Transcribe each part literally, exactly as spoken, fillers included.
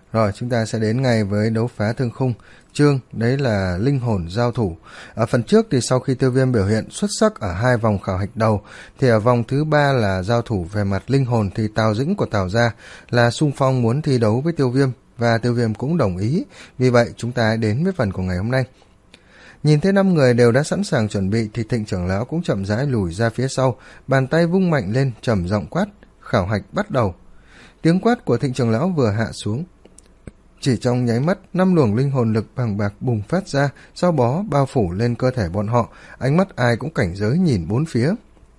Rồi chúng ta sẽ đến ngay với đấu phá thương khung. Chương đấy là linh hồn giao thủ. Ở phần trước thì sau khi Tiêu Viêm biểu hiện xuất sắc ở hai vòng khảo hạch đầu, thì ở vòng thứ ba là giao thủ về mặt linh hồn thì Tào Dĩnh của Tào gia là xung phong muốn thi đấu với Tiêu Viêm, và Tiêu Viêm cũng đồng ý. Vì vậy chúng ta đến với phần của ngày hôm nay. Nhìn thấy năm người đều đã sẵn sàng chuẩn bị thì Thịnh trưởng lão cũng chậm rãi lùi ra phía sau, bàn tay vung mạnh lên trầm giọng quát: khảo hạch bắt đầu. Tiếng quát của Thịnh trưởng lão vừa hạ xuống, chỉ trong nháy mắt, năm luồng linh hồn lực bằng bạc bùng phát ra, sau bó bao phủ lên cơ thể bọn họ, ánh mắt ai cũng cảnh giới nhìn bốn phía.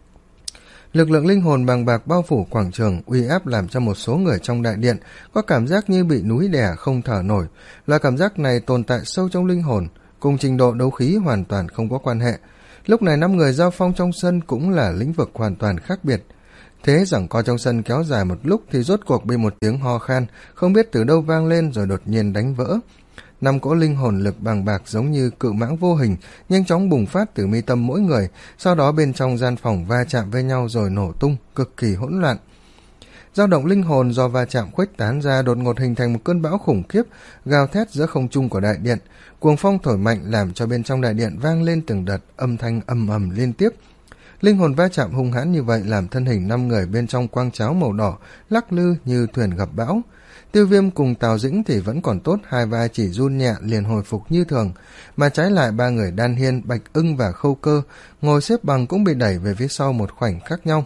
Lực lượng linh hồn bằng bạc bao phủ quảng trường, uy áp làm cho một số người trong đại điện có cảm giác như bị núi đè không thở nổi. Loại cảm giác này tồn tại sâu trong linh hồn, cùng trình độ đấu khí hoàn toàn không có quan hệ. Lúc này năm người giao phong trong sân cũng là lĩnh vực hoàn toàn khác biệt. Thế giằng co trong sân kéo dài một lúc thì rốt cuộc bị một tiếng ho khan không biết từ đâu vang lên rồi đột nhiên đánh vỡ. Năm cỗ linh hồn lực bằng bạc giống như cự mãng vô hình nhanh chóng bùng phát từ mi tâm mỗi người, sau đó bên trong gian phòng va chạm với nhau rồi nổ tung, cực kỳ hỗn loạn. Dao động linh hồn do va chạm khuếch tán ra đột ngột hình thành một cơn bão khủng khiếp, gào thét giữa không trung của đại điện. Cuồng phong thổi mạnh làm cho bên trong đại điện vang lên từng đợt âm thanh ầm ầm liên tiếp. Linh hồn va chạm hung hãn như vậy làm thân hình năm người bên trong quang cháo màu đỏ lắc lư như thuyền gặp bão. Tiêu Viêm cùng Tào Dĩnh thì vẫn còn tốt, hai vai chỉ run nhẹ liền hồi phục như thường, mà trái lại ba người Đan Hiên, Bạch Ưng và Khâu Cơ ngồi xếp bằng cũng bị đẩy về phía sau một khoảnh khác nhau.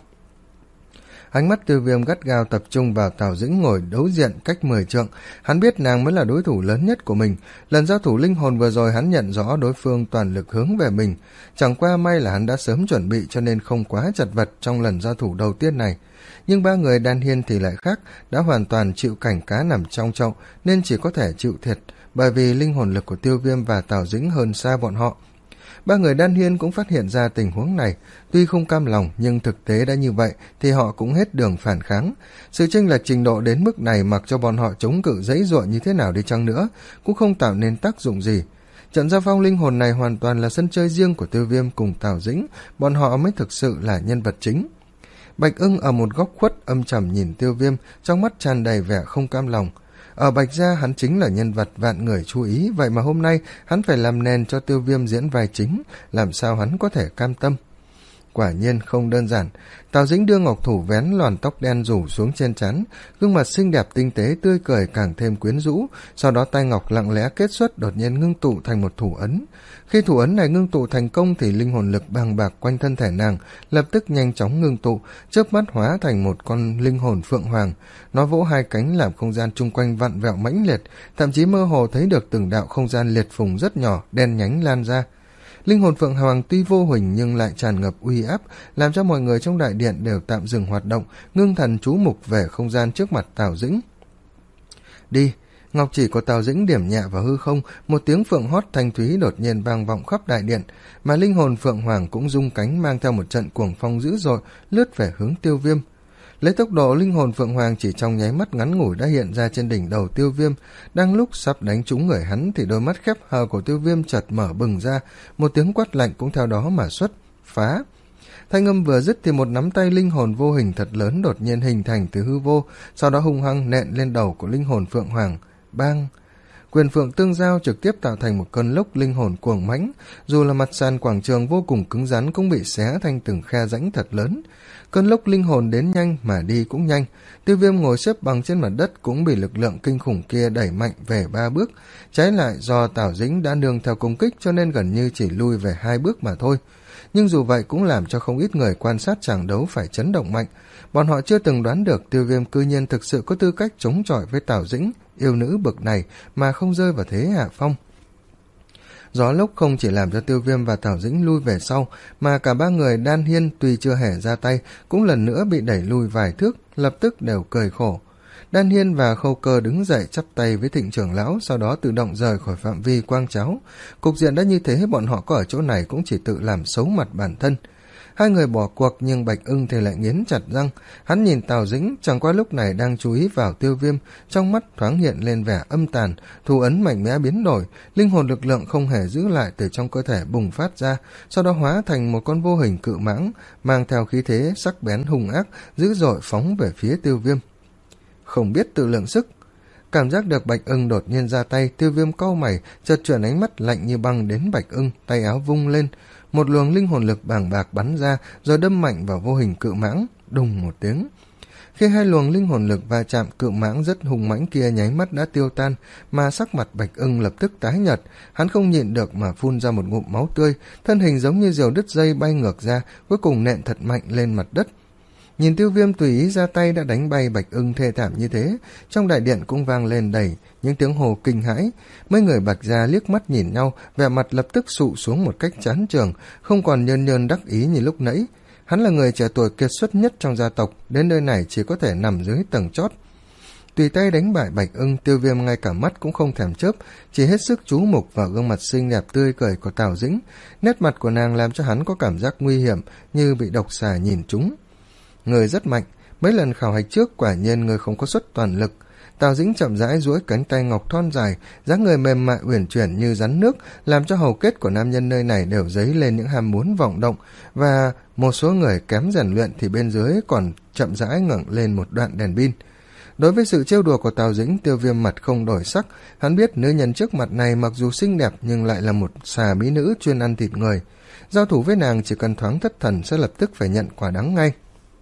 Ánh mắt Tiêu Viêm gắt gao tập trung vào Tào Dĩnh ngồi đối diện cách mười trượng, hắn biết nàng mới là đối thủ lớn nhất của mình. Lần giao thủ linh hồn vừa rồi hắn nhận rõ đối phương toàn lực hướng về mình, chẳng qua may là hắn đã sớm chuẩn bị cho nên không quá chật vật trong lần giao thủ đầu tiên này. Nhưng ba người Đan Hiên thì lại khác, đã hoàn toàn chịu cảnh cá nằm trong chậu nên chỉ có thể chịu thiệt, bởi vì linh hồn lực của Tiêu Viêm và Tào Dĩnh hơn xa bọn họ. Ba người Đan Hiên cũng phát hiện ra tình huống này, tuy không cam lòng nhưng thực tế đã như vậy thì họ cũng hết đường phản kháng. Sự chênh lệch trình độ đến mức này mặc cho bọn họ chống cự dãy dụa như thế nào đi chăng nữa cũng không tạo nên tác dụng gì. Trận giao phong linh hồn này hoàn toàn là sân chơi riêng của Tiêu Viêm cùng Tào Dĩnh, bọn họ mới thực sự là nhân vật chính. Bạch Ưng ở một góc khuất âm trầm nhìn Tiêu Viêm, trong mắt tràn đầy vẻ không cam lòng. Ở Bạch gia hắn chính là nhân vật vạn người chú ý, vậy mà hôm nay hắn phải làm nền cho Tiêu Viêm diễn vai chính, làm sao hắn có thể cam tâm. Quả nhiên không đơn giản. Tào Dĩnh đưa ngọc thủ vén lọn tóc đen rủ xuống trên trán, gương mặt xinh đẹp tinh tế tươi cười càng thêm quyến rũ, sau đó tay ngọc lặng lẽ kết xuất đột nhiên ngưng tụ thành một thủ ấn. Khi thủ ấn này ngưng tụ thành công thì linh hồn lực bằng bạc quanh thân thể nàng lập tức nhanh chóng ngưng tụ, chớp mắt hóa thành một con linh hồn phượng hoàng. Nó vỗ hai cánh làm không gian chung quanh vặn vẹo mãnh liệt, thậm chí mơ hồ thấy được từng đạo không gian liệt phùng rất nhỏ đen nhánh lan ra. Linh hồn phượng hoàng tuy vô hình nhưng lại tràn ngập uy áp, làm cho mọi người trong đại điện đều tạm dừng hoạt động, ngưng thần chú mục về không gian trước mặt Tào Dĩnh. Đi! Ngọc chỉ của Tào Dĩnh điểm nhẹ vào hư không, một tiếng phượng hót thanh thúy đột nhiên vang vọng khắp đại điện, mà linh hồn phượng hoàng cũng rung cánh mang theo một trận cuồng phong dữ dội lướt về hướng Tiêu Viêm. Lấy tốc độ linh hồn phượng hoàng chỉ trong nháy mắt ngắn ngủi đã hiện ra trên đỉnh đầu Tiêu Viêm. Đang lúc sắp đánh trúng người hắn thì đôi mắt khép hờ của Tiêu Viêm chợt mở bừng ra, một tiếng quát lạnh cũng theo đó mà xuất: phá! Thanh âm vừa dứt thì một nắm tay linh hồn vô hình thật lớn đột nhiên hình thành từ hư vô, sau đó hung hăng nện lên đầu của linh hồn phượng hoàng. Bang! Quyền phượng tương giao trực tiếp tạo thành một cơn lốc linh hồn cuồng mãnh, dù là mặt sàn quảng trường vô cùng cứng rắn cũng bị xé thành từng khe rãnh thật lớn. Cơn lốc linh hồn đến nhanh mà đi cũng nhanh, Tiêu Viêm ngồi xếp bằng trên mặt đất cũng bị lực lượng kinh khủng kia đẩy mạnh về ba bước. Trái lại do Tào Dĩnh đã nương theo công kích cho nên gần như chỉ lui về hai bước mà thôi. Nhưng dù vậy cũng làm cho không ít người quan sát tràng đấu phải chấn động mạnh. Bọn họ chưa từng đoán được Tiêu Viêm cư nhiên thực sự có tư cách chống chọi với Tào Dĩnh, yêu nữ bậc này mà không rơi vào thế hạ phong. Gió lốc không chỉ làm cho Tiêu Viêm và Tào Dĩnh lui về sau, mà cả ba người Đan Hiên tuy chưa hề ra tay cũng lần nữa bị đẩy lui vài thước, lập tức đều cười khổ. Đan Hiên và Khâu Cơ đứng dậy chắp tay với Thịnh trưởng lão, sau đó tự động rời khỏi phạm vi quang cháo. Cục diện đã như thế, bọn họ có ở chỗ này cũng chỉ tự làm xấu mặt bản thân. Hai người bỏ cuộc nhưng Bạch Ưng thì lại nghiến chặt răng. Hắn nhìn Tào Dĩnh chẳng qua lúc này đang chú ý vào Tiêu Viêm, trong mắt thoáng hiện lên vẻ âm tàn, thủ ấn mạnh mẽ biến đổi, linh hồn lực lượng không hề giữ lại từ trong cơ thể bùng phát ra, sau đó hóa thành một con vô hình cự mãng, mang theo khí thế sắc bén hung ác, dữ dội phóng về phía Tiêu Viêm. Không biết tự lượng sức, Cảm giác được Bạch Ưng đột nhiên ra tay, Tiêu Viêm cau mày, chợt chuyển ánh mắt lạnh như băng đến Bạch Ưng, tay áo vung lên, một luồng linh hồn lực bàng bạc bắn ra, rồi đâm mạnh vào vô hình cự mãng, đùng một tiếng. Khi hai luồng linh hồn lực va chạm, cự mãng rất hùng mãnh kia nháy mắt đã tiêu tan, mà sắc mặt Bạch Ưng lập tức tái nhợt, hắn không nhịn được mà phun ra một ngụm máu tươi, thân hình giống như diều đứt dây bay ngược ra, cuối cùng nện thật mạnh lên mặt đất. Nhìn Tiêu Viêm tùy ý ra tay đã đánh bay Bạch Ưng thê thảm như thế, trong đại điện cũng vang lên đầy những tiếng hồ kinh hãi. Mấy người Bạch gia liếc mắt nhìn nhau, vẻ mặt lập tức sụ xuống một cách chán chường, không còn nhơn nhơn đắc ý như lúc nãy. Hắn là người trẻ tuổi kiệt xuất nhất trong gia tộc, đến nơi này chỉ có thể nằm dưới tầng chót. Tùy tay đánh bại Bạch Ưng, Tiêu Viêm ngay cả mắt cũng không thèm chớp, chỉ hết sức chú mục vào gương mặt xinh đẹp tươi cười của Tào Dĩnh. Nét mặt của nàng làm cho hắn có cảm giác nguy hiểm, như bị độc xà nhìn trúng. Người rất mạnh, mấy lần khảo hạch trước quả nhiên người không có suất toàn lực. Tào Dĩnh chậm rãi duỗi cánh tay ngọc thon dài, dáng người mềm mại uyển chuyển như rắn nước, làm cho hầu kết của nam nhân nơi này đều dấy lên những ham muốn vọng động, và một số người kém rèn luyện thì bên dưới còn chậm rãi ngẩng lên một đoạn đèn pin. Đối với sự trêu đùa của Tào Dĩnh, Tiêu Viêm mặt không đổi sắc, hắn biết nữ nhân trước mặt này mặc dù xinh đẹp nhưng lại là một xà mỹ nữ chuyên ăn thịt người. Giao thủ với nàng chỉ cần thoáng thất thần sẽ lập tức phải nhận quả đắng ngay.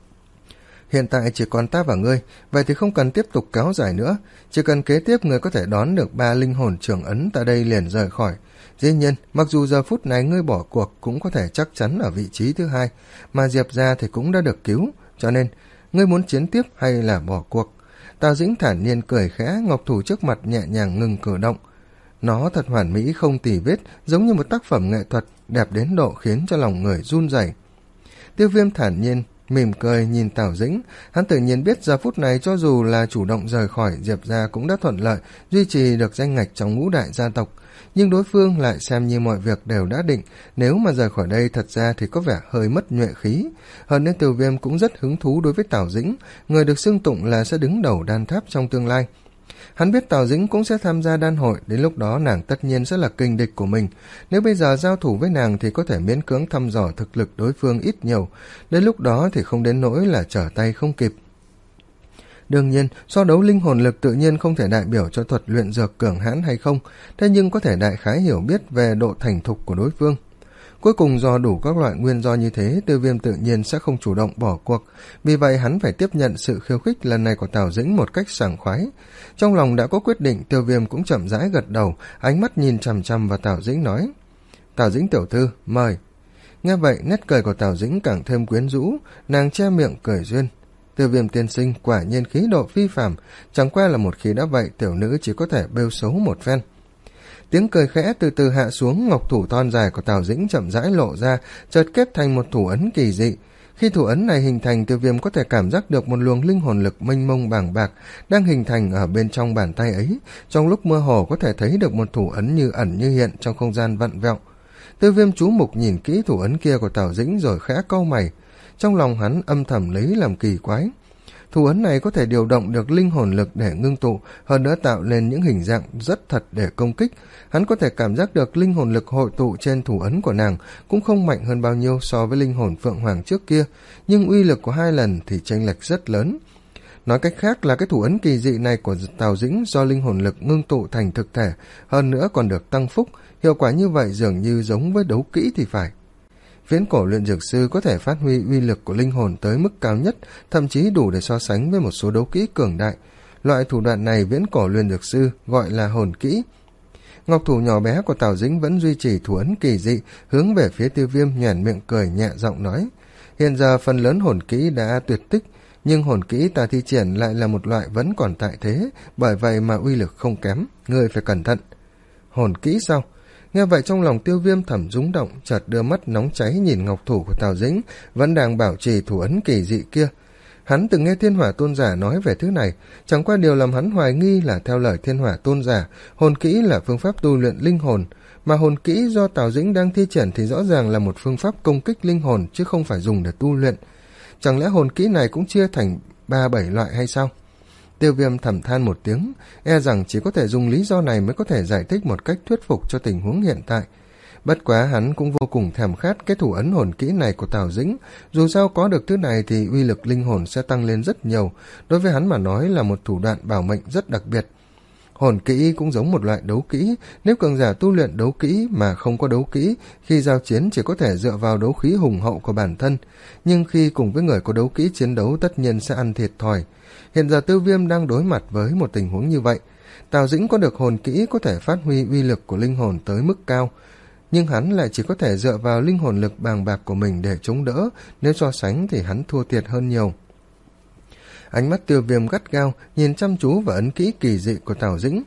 Hiện tại chỉ còn ta và ngươi, vậy thì không cần tiếp tục kéo dài nữa, chỉ cần kế tiếp ngươi có thể đón được ba linh hồn trưởng ấn ta đây liền rời khỏi. Dĩ nhiên, mặc dù giờ phút này ngươi bỏ cuộc cũng có thể chắc chắn ở vị trí thứ hai, mà Diệp gia thì cũng đã được cứu, cho nên ngươi muốn chiến tiếp hay là bỏ cuộc? Tào Dĩnh thản nhiên cười khẽ, ngọc thủ trước mặt nhẹ nhàng ngừng cử động. Nó thật hoàn mỹ không tì vết, giống như một tác phẩm nghệ thuật, đẹp đến độ khiến cho lòng người run rẩy. Tiêu Viêm thản nhiên mỉm cười nhìn Tào Dĩnh, hắn tự nhiên biết giờ phút này cho dù là chủ động rời khỏi Diệp gia cũng đã thuận lợi duy trì được danh ngạch trong ngũ đại gia tộc, nhưng đối phương lại xem như mọi việc đều đã định, nếu mà rời khỏi đây thật ra thì có vẻ hơi mất nhuệ khí. Hơn nữa Tiêu Viêm cũng rất hứng thú đối với Tào Dĩnh, người được xưng tụng là sẽ đứng đầu đan tháp trong tương lai. Hắn biết Tào Dĩnh cũng sẽ tham gia đan hội, đến lúc đó nàng tất nhiên sẽ là kình địch của mình. Nếu bây giờ giao thủ với nàng thì có thể miễn cưỡng thăm dò thực lực đối phương ít nhiều, đến lúc đó thì không đến nỗi là trở tay không kịp. Đương nhiên, so đấu linh hồn lực tự nhiên không thể đại biểu cho thuật luyện dược cường hãn hay không, thế nhưng có thể đại khái hiểu biết về độ thành thục của đối phương. Cuối cùng do đủ các loại nguyên do như thế, Tiêu Viêm tự nhiên sẽ không chủ động bỏ cuộc, vì vậy hắn phải tiếp nhận sự khiêu khích lần này của Tào Dĩnh một cách sảng khoái. Trong lòng đã có quyết định, Tiêu Viêm cũng chậm rãi gật đầu, ánh mắt nhìn chằm chằm vào Tào Dĩnh nói: Tào Dĩnh tiểu thư, mời. Nghe vậy, nét cười của Tào Dĩnh càng thêm quyến rũ, nàng che miệng cười duyên. Tiêu Viêm tiên sinh quả nhiên khí độ phi phàm, chẳng qua là một khi đã vậy tiểu nữ chỉ có thể bêu xấu một phen. Tiếng cười khẽ từ từ hạ xuống, ngọc thủ thon dài của Tào Dĩnh chậm rãi lộ ra, chợt kết thành một thủ ấn kỳ dị. Khi thủ ấn này hình thành, Tiêu Viêm có thể cảm giác được một luồng linh hồn lực mênh mông bàng bạc đang hình thành ở bên trong bàn tay ấy, trong lúc mơ hồ có thể thấy được một thủ ấn như ẩn như hiện trong không gian vặn vẹo. Tiêu Viêm chú mục nhìn kỹ thủ ấn kia của Tào Dĩnh rồi khẽ cau mày, trong lòng hắn âm thầm lấy làm kỳ quái. Thủ ấn này có thể điều động được linh hồn lực để ngưng tụ, hơn nữa tạo lên những hình dạng rất thật để công kích. Hắn có thể cảm giác được linh hồn lực hội tụ trên thủ ấn của nàng cũng không mạnh hơn bao nhiêu so với linh hồn Phượng Hoàng trước kia, nhưng uy lực của hai lần thì chênh lệch rất lớn. Nói cách khác là cái thủ ấn kỳ dị này của Tào Dĩnh do linh hồn lực ngưng tụ thành thực thể, hơn nữa còn được tăng phúc, hiệu quả như vậy dường như giống với đấu kỹ thì phải. Viễn cổ luyện dược sư có thể phát huy uy lực của linh hồn tới mức cao nhất, thậm chí đủ để so sánh với một số đấu kỹ cường đại. Loại thủ đoạn này viễn cổ luyện dược sư gọi là hồn kỹ. Ngọc thủ nhỏ bé của Tào Dĩnh vẫn duy trì thủ ấn kỳ dị, hướng về phía Tiêu Viêm, nhoẻn miệng cười nhẹ giọng nói: Hiện giờ phần lớn hồn kỹ đã tuyệt tích, nhưng hồn kỹ ta thi triển lại là một loại vẫn còn tại thế, bởi vậy mà uy lực không kém, ngươi phải cẩn thận. Hồn kỹ sao? Nghe vậy trong lòng Tiêu Viêm thầm rúng động, chợt đưa mắt nóng cháy nhìn ngọc thủ của Tào Dĩnh vẫn đang bảo trì thủ ấn kỳ dị kia. Hắn từng nghe Thiên Hỏa Tôn Giả nói về thứ này, chẳng qua điều làm hắn hoài nghi là theo lời Thiên Hỏa Tôn Giả, hồn kỹ là phương pháp tu luyện linh hồn, mà hồn kỹ do Tào Dĩnh đang thi triển thì rõ ràng là một phương pháp công kích linh hồn chứ không phải dùng để tu luyện. Chẳng lẽ hồn kỹ này cũng chia thành ba bảy loại hay sao? Tiêu Viêm thầm than một tiếng, e rằng chỉ có thể dùng lý do này mới có thể giải thích một cách thuyết phục cho tình huống hiện tại. Bất quá hắn cũng vô cùng thèm khát cái thủ ấn hồn kỹ này của Tào Dĩnh, dù sao có được thứ này thì uy lực linh hồn sẽ tăng lên rất nhiều, đối với hắn mà nói là một thủ đoạn bảo mệnh rất đặc biệt. Hồn kỹ cũng giống một loại đấu kỹ, nếu cường giả tu luyện đấu kỹ mà không có đấu kỹ, khi giao chiến chỉ có thể dựa vào đấu khí hùng hậu của bản thân, nhưng khi cùng với người có đấu kỹ chiến đấu tất nhiên sẽ ăn thiệt thòi. Hiện giờ Tiêu Viêm đang đối mặt với một tình huống như vậy. Tào Dĩnh có được hồn kỹ có thể phát huy uy lực của linh hồn tới mức cao, nhưng hắn lại chỉ có thể dựa vào linh hồn lực bàng bạc của mình để chống đỡ, nếu so sánh thì hắn thua thiệt hơn nhiều. Ánh mắt Tiêu Viêm gắt gao nhìn chăm chú vào ấn kỹ kỳ dị của Tào Dĩnh.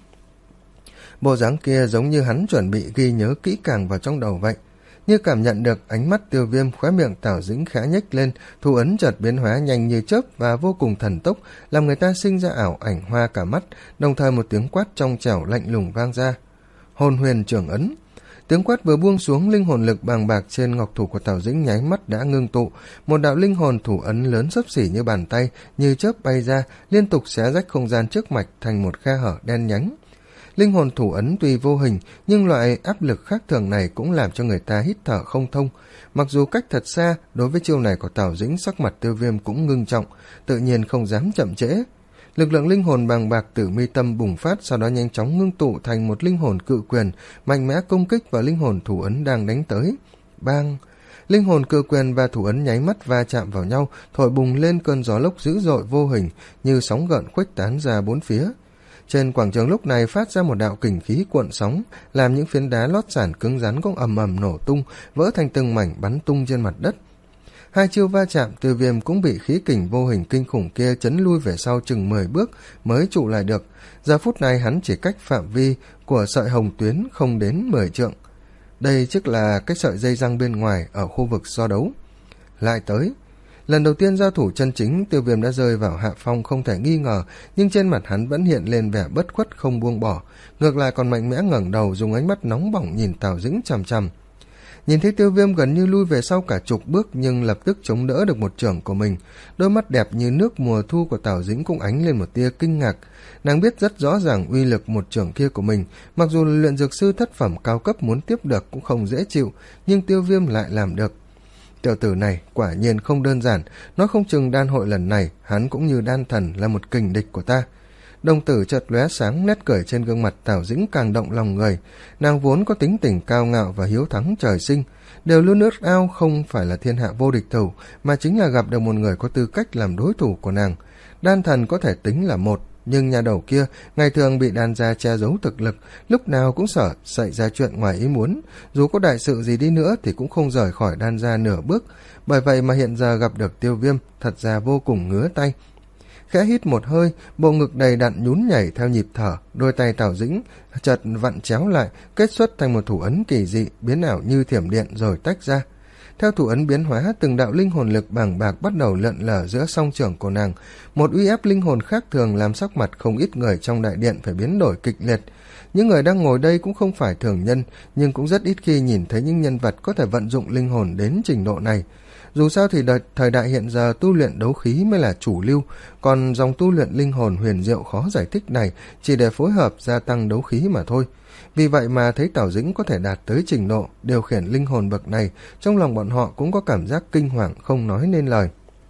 Bộ dáng kia giống như hắn chuẩn bị ghi nhớ kỹ càng vào trong đầu vậy. Như cảm nhận được ánh mắt Tiêu Viêm, khóe miệng Tào Dĩnh khẽ nhếch lên, thủ ấn chợt biến hóa nhanh như chớp và vô cùng thần tốc, làm người ta sinh ra ảo ảnh hoa cả mắt, đồng thời một tiếng quát trong trẻo lạnh lùng vang ra. Hồn huyền trưởng ấn. Tiếng quát vừa buông xuống, linh hồn lực bàng bạc trên ngọc thủ của Tào Dĩnh nháy mắt đã ngưng tụ, một đạo linh hồn thủ ấn lớn xấp xỉ như bàn tay, như chớp bay ra, liên tục xé rách không gian trước mạch thành một khe hở đen nhánh. Linh hồn thủ ấn tuy vô hình, nhưng loại áp lực khác thường này cũng làm cho người ta hít thở không thông. Mặc dù cách thật xa, đối với chiêu này của Tào Dĩnh, sắc mặt Tiêu Viêm cũng ngưng trọng, tự nhiên không dám chậm trễ. Lực lượng linh hồn bàng bạc từ mi tâm bùng phát, sau đó nhanh chóng ngưng tụ thành một linh hồn cự quyền, mạnh mẽ công kích vào linh hồn thủ ấn đang đánh tới. Bang! Linh hồn cự quyền và thủ ấn nháy mắt va chạm vào nhau, thổi bùng lên cơn gió lốc dữ dội vô hình, như sóng gợn khuếch tán ra bốn phía. Trên quảng trường lúc này phát ra một đạo kình khí cuộn sóng, làm những phiến đá lót sàn cứng rắn cũng ầm ầm nổ tung, vỡ thành từng mảnh bắn tung trên mặt đất. Hai chiêu va chạm, Tiêu Viêm cũng bị khí kình vô hình kinh khủng kia chấn lui về sau chừng mười bước mới trụ lại được. Giờ phút này hắn chỉ cách phạm vi của sợi hồng tuyến không đến mười trượng. Đây chắc là cái sợi dây răng bên ngoài ở khu vực so đấu. Lại tới. Lần đầu tiên giao thủ chân chính, Tiêu Viêm đã rơi vào hạ phong không thể nghi ngờ, nhưng trên mặt hắn vẫn hiện lên vẻ bất khuất không buông bỏ, ngược lại còn mạnh mẽ ngẩng đầu, dùng ánh mắt nóng bỏng nhìn Tào Dĩnh chằm chằm. Nhìn thấy Tiêu Viêm gần như lui về sau cả chục bước, nhưng lập tức chống đỡ được một chưởng của mình. Đôi mắt đẹp như nước mùa thu của Tào Dĩnh cũng ánh lên một tia kinh ngạc. Nàng biết rất rõ ràng uy lực một chưởng kia của mình, mặc dù luyện dược sư thất phẩm cao cấp muốn tiếp được cũng không dễ chịu, nhưng Tiêu Viêm lại làm được. Tiểu tử này quả nhiên không đơn giản, nói không chừng đan hội lần này hắn cũng như đan thần là một kình địch của ta. Đồng tử chợt lóe sáng, nét cười trên gương mặt Tào Dĩnh càng động lòng người. Nàng vốn có tính tình cao ngạo và hiếu thắng trời sinh, đều luôn ước ao không phải là thiên hạ vô địch thủ, mà chính là gặp được một người có tư cách làm đối thủ của nàng. Đan thần có thể tính là một, nhưng nhà đầu kia ngày thường bị đan gia che giấu thực lực, lúc nào cũng sợ xảy ra chuyện ngoài ý muốn, dù có đại sự gì đi nữa thì cũng không rời khỏi đan gia nửa bước. Bởi vậy mà hiện giờ gặp được Tiêu Viêm thật ra vô cùng ngứa tay. Khẽ hít một hơi, bộ ngực đầy đặn nhún nhảy theo nhịp thở, đôi tay Tào Dĩnh chợt vặn chéo lại, kết xuất thành một thủ ấn kỳ dị, biến ảo như thiểm điện rồi tách ra. Theo thủ ấn biến hóa, từng đạo linh hồn lực bàng bạc bắt đầu lượn lờ giữa song trưởng của nàng. Một uy ép linh hồn khác thường làm sắc mặt không ít người trong đại điện phải biến đổi kịch liệt. Những người đang ngồi đây cũng không phải thường nhân, nhưng cũng rất ít khi nhìn thấy những nhân vật có thể vận dụng linh hồn đến trình độ này. Dù sao thì đợt, thời đại hiện giờ tu luyện đấu khí mới là chủ lưu, còn dòng tu luyện linh hồn huyền diệu khó giải thích này chỉ để phối hợp gia tăng đấu khí mà thôi. Vì vậy mà thấy Tào Dĩnh có thể đạt tới trình độ điều khiển linh hồn bậc này, trong lòng bọn họ cũng có cảm giác kinh hoàng không nói nên lời.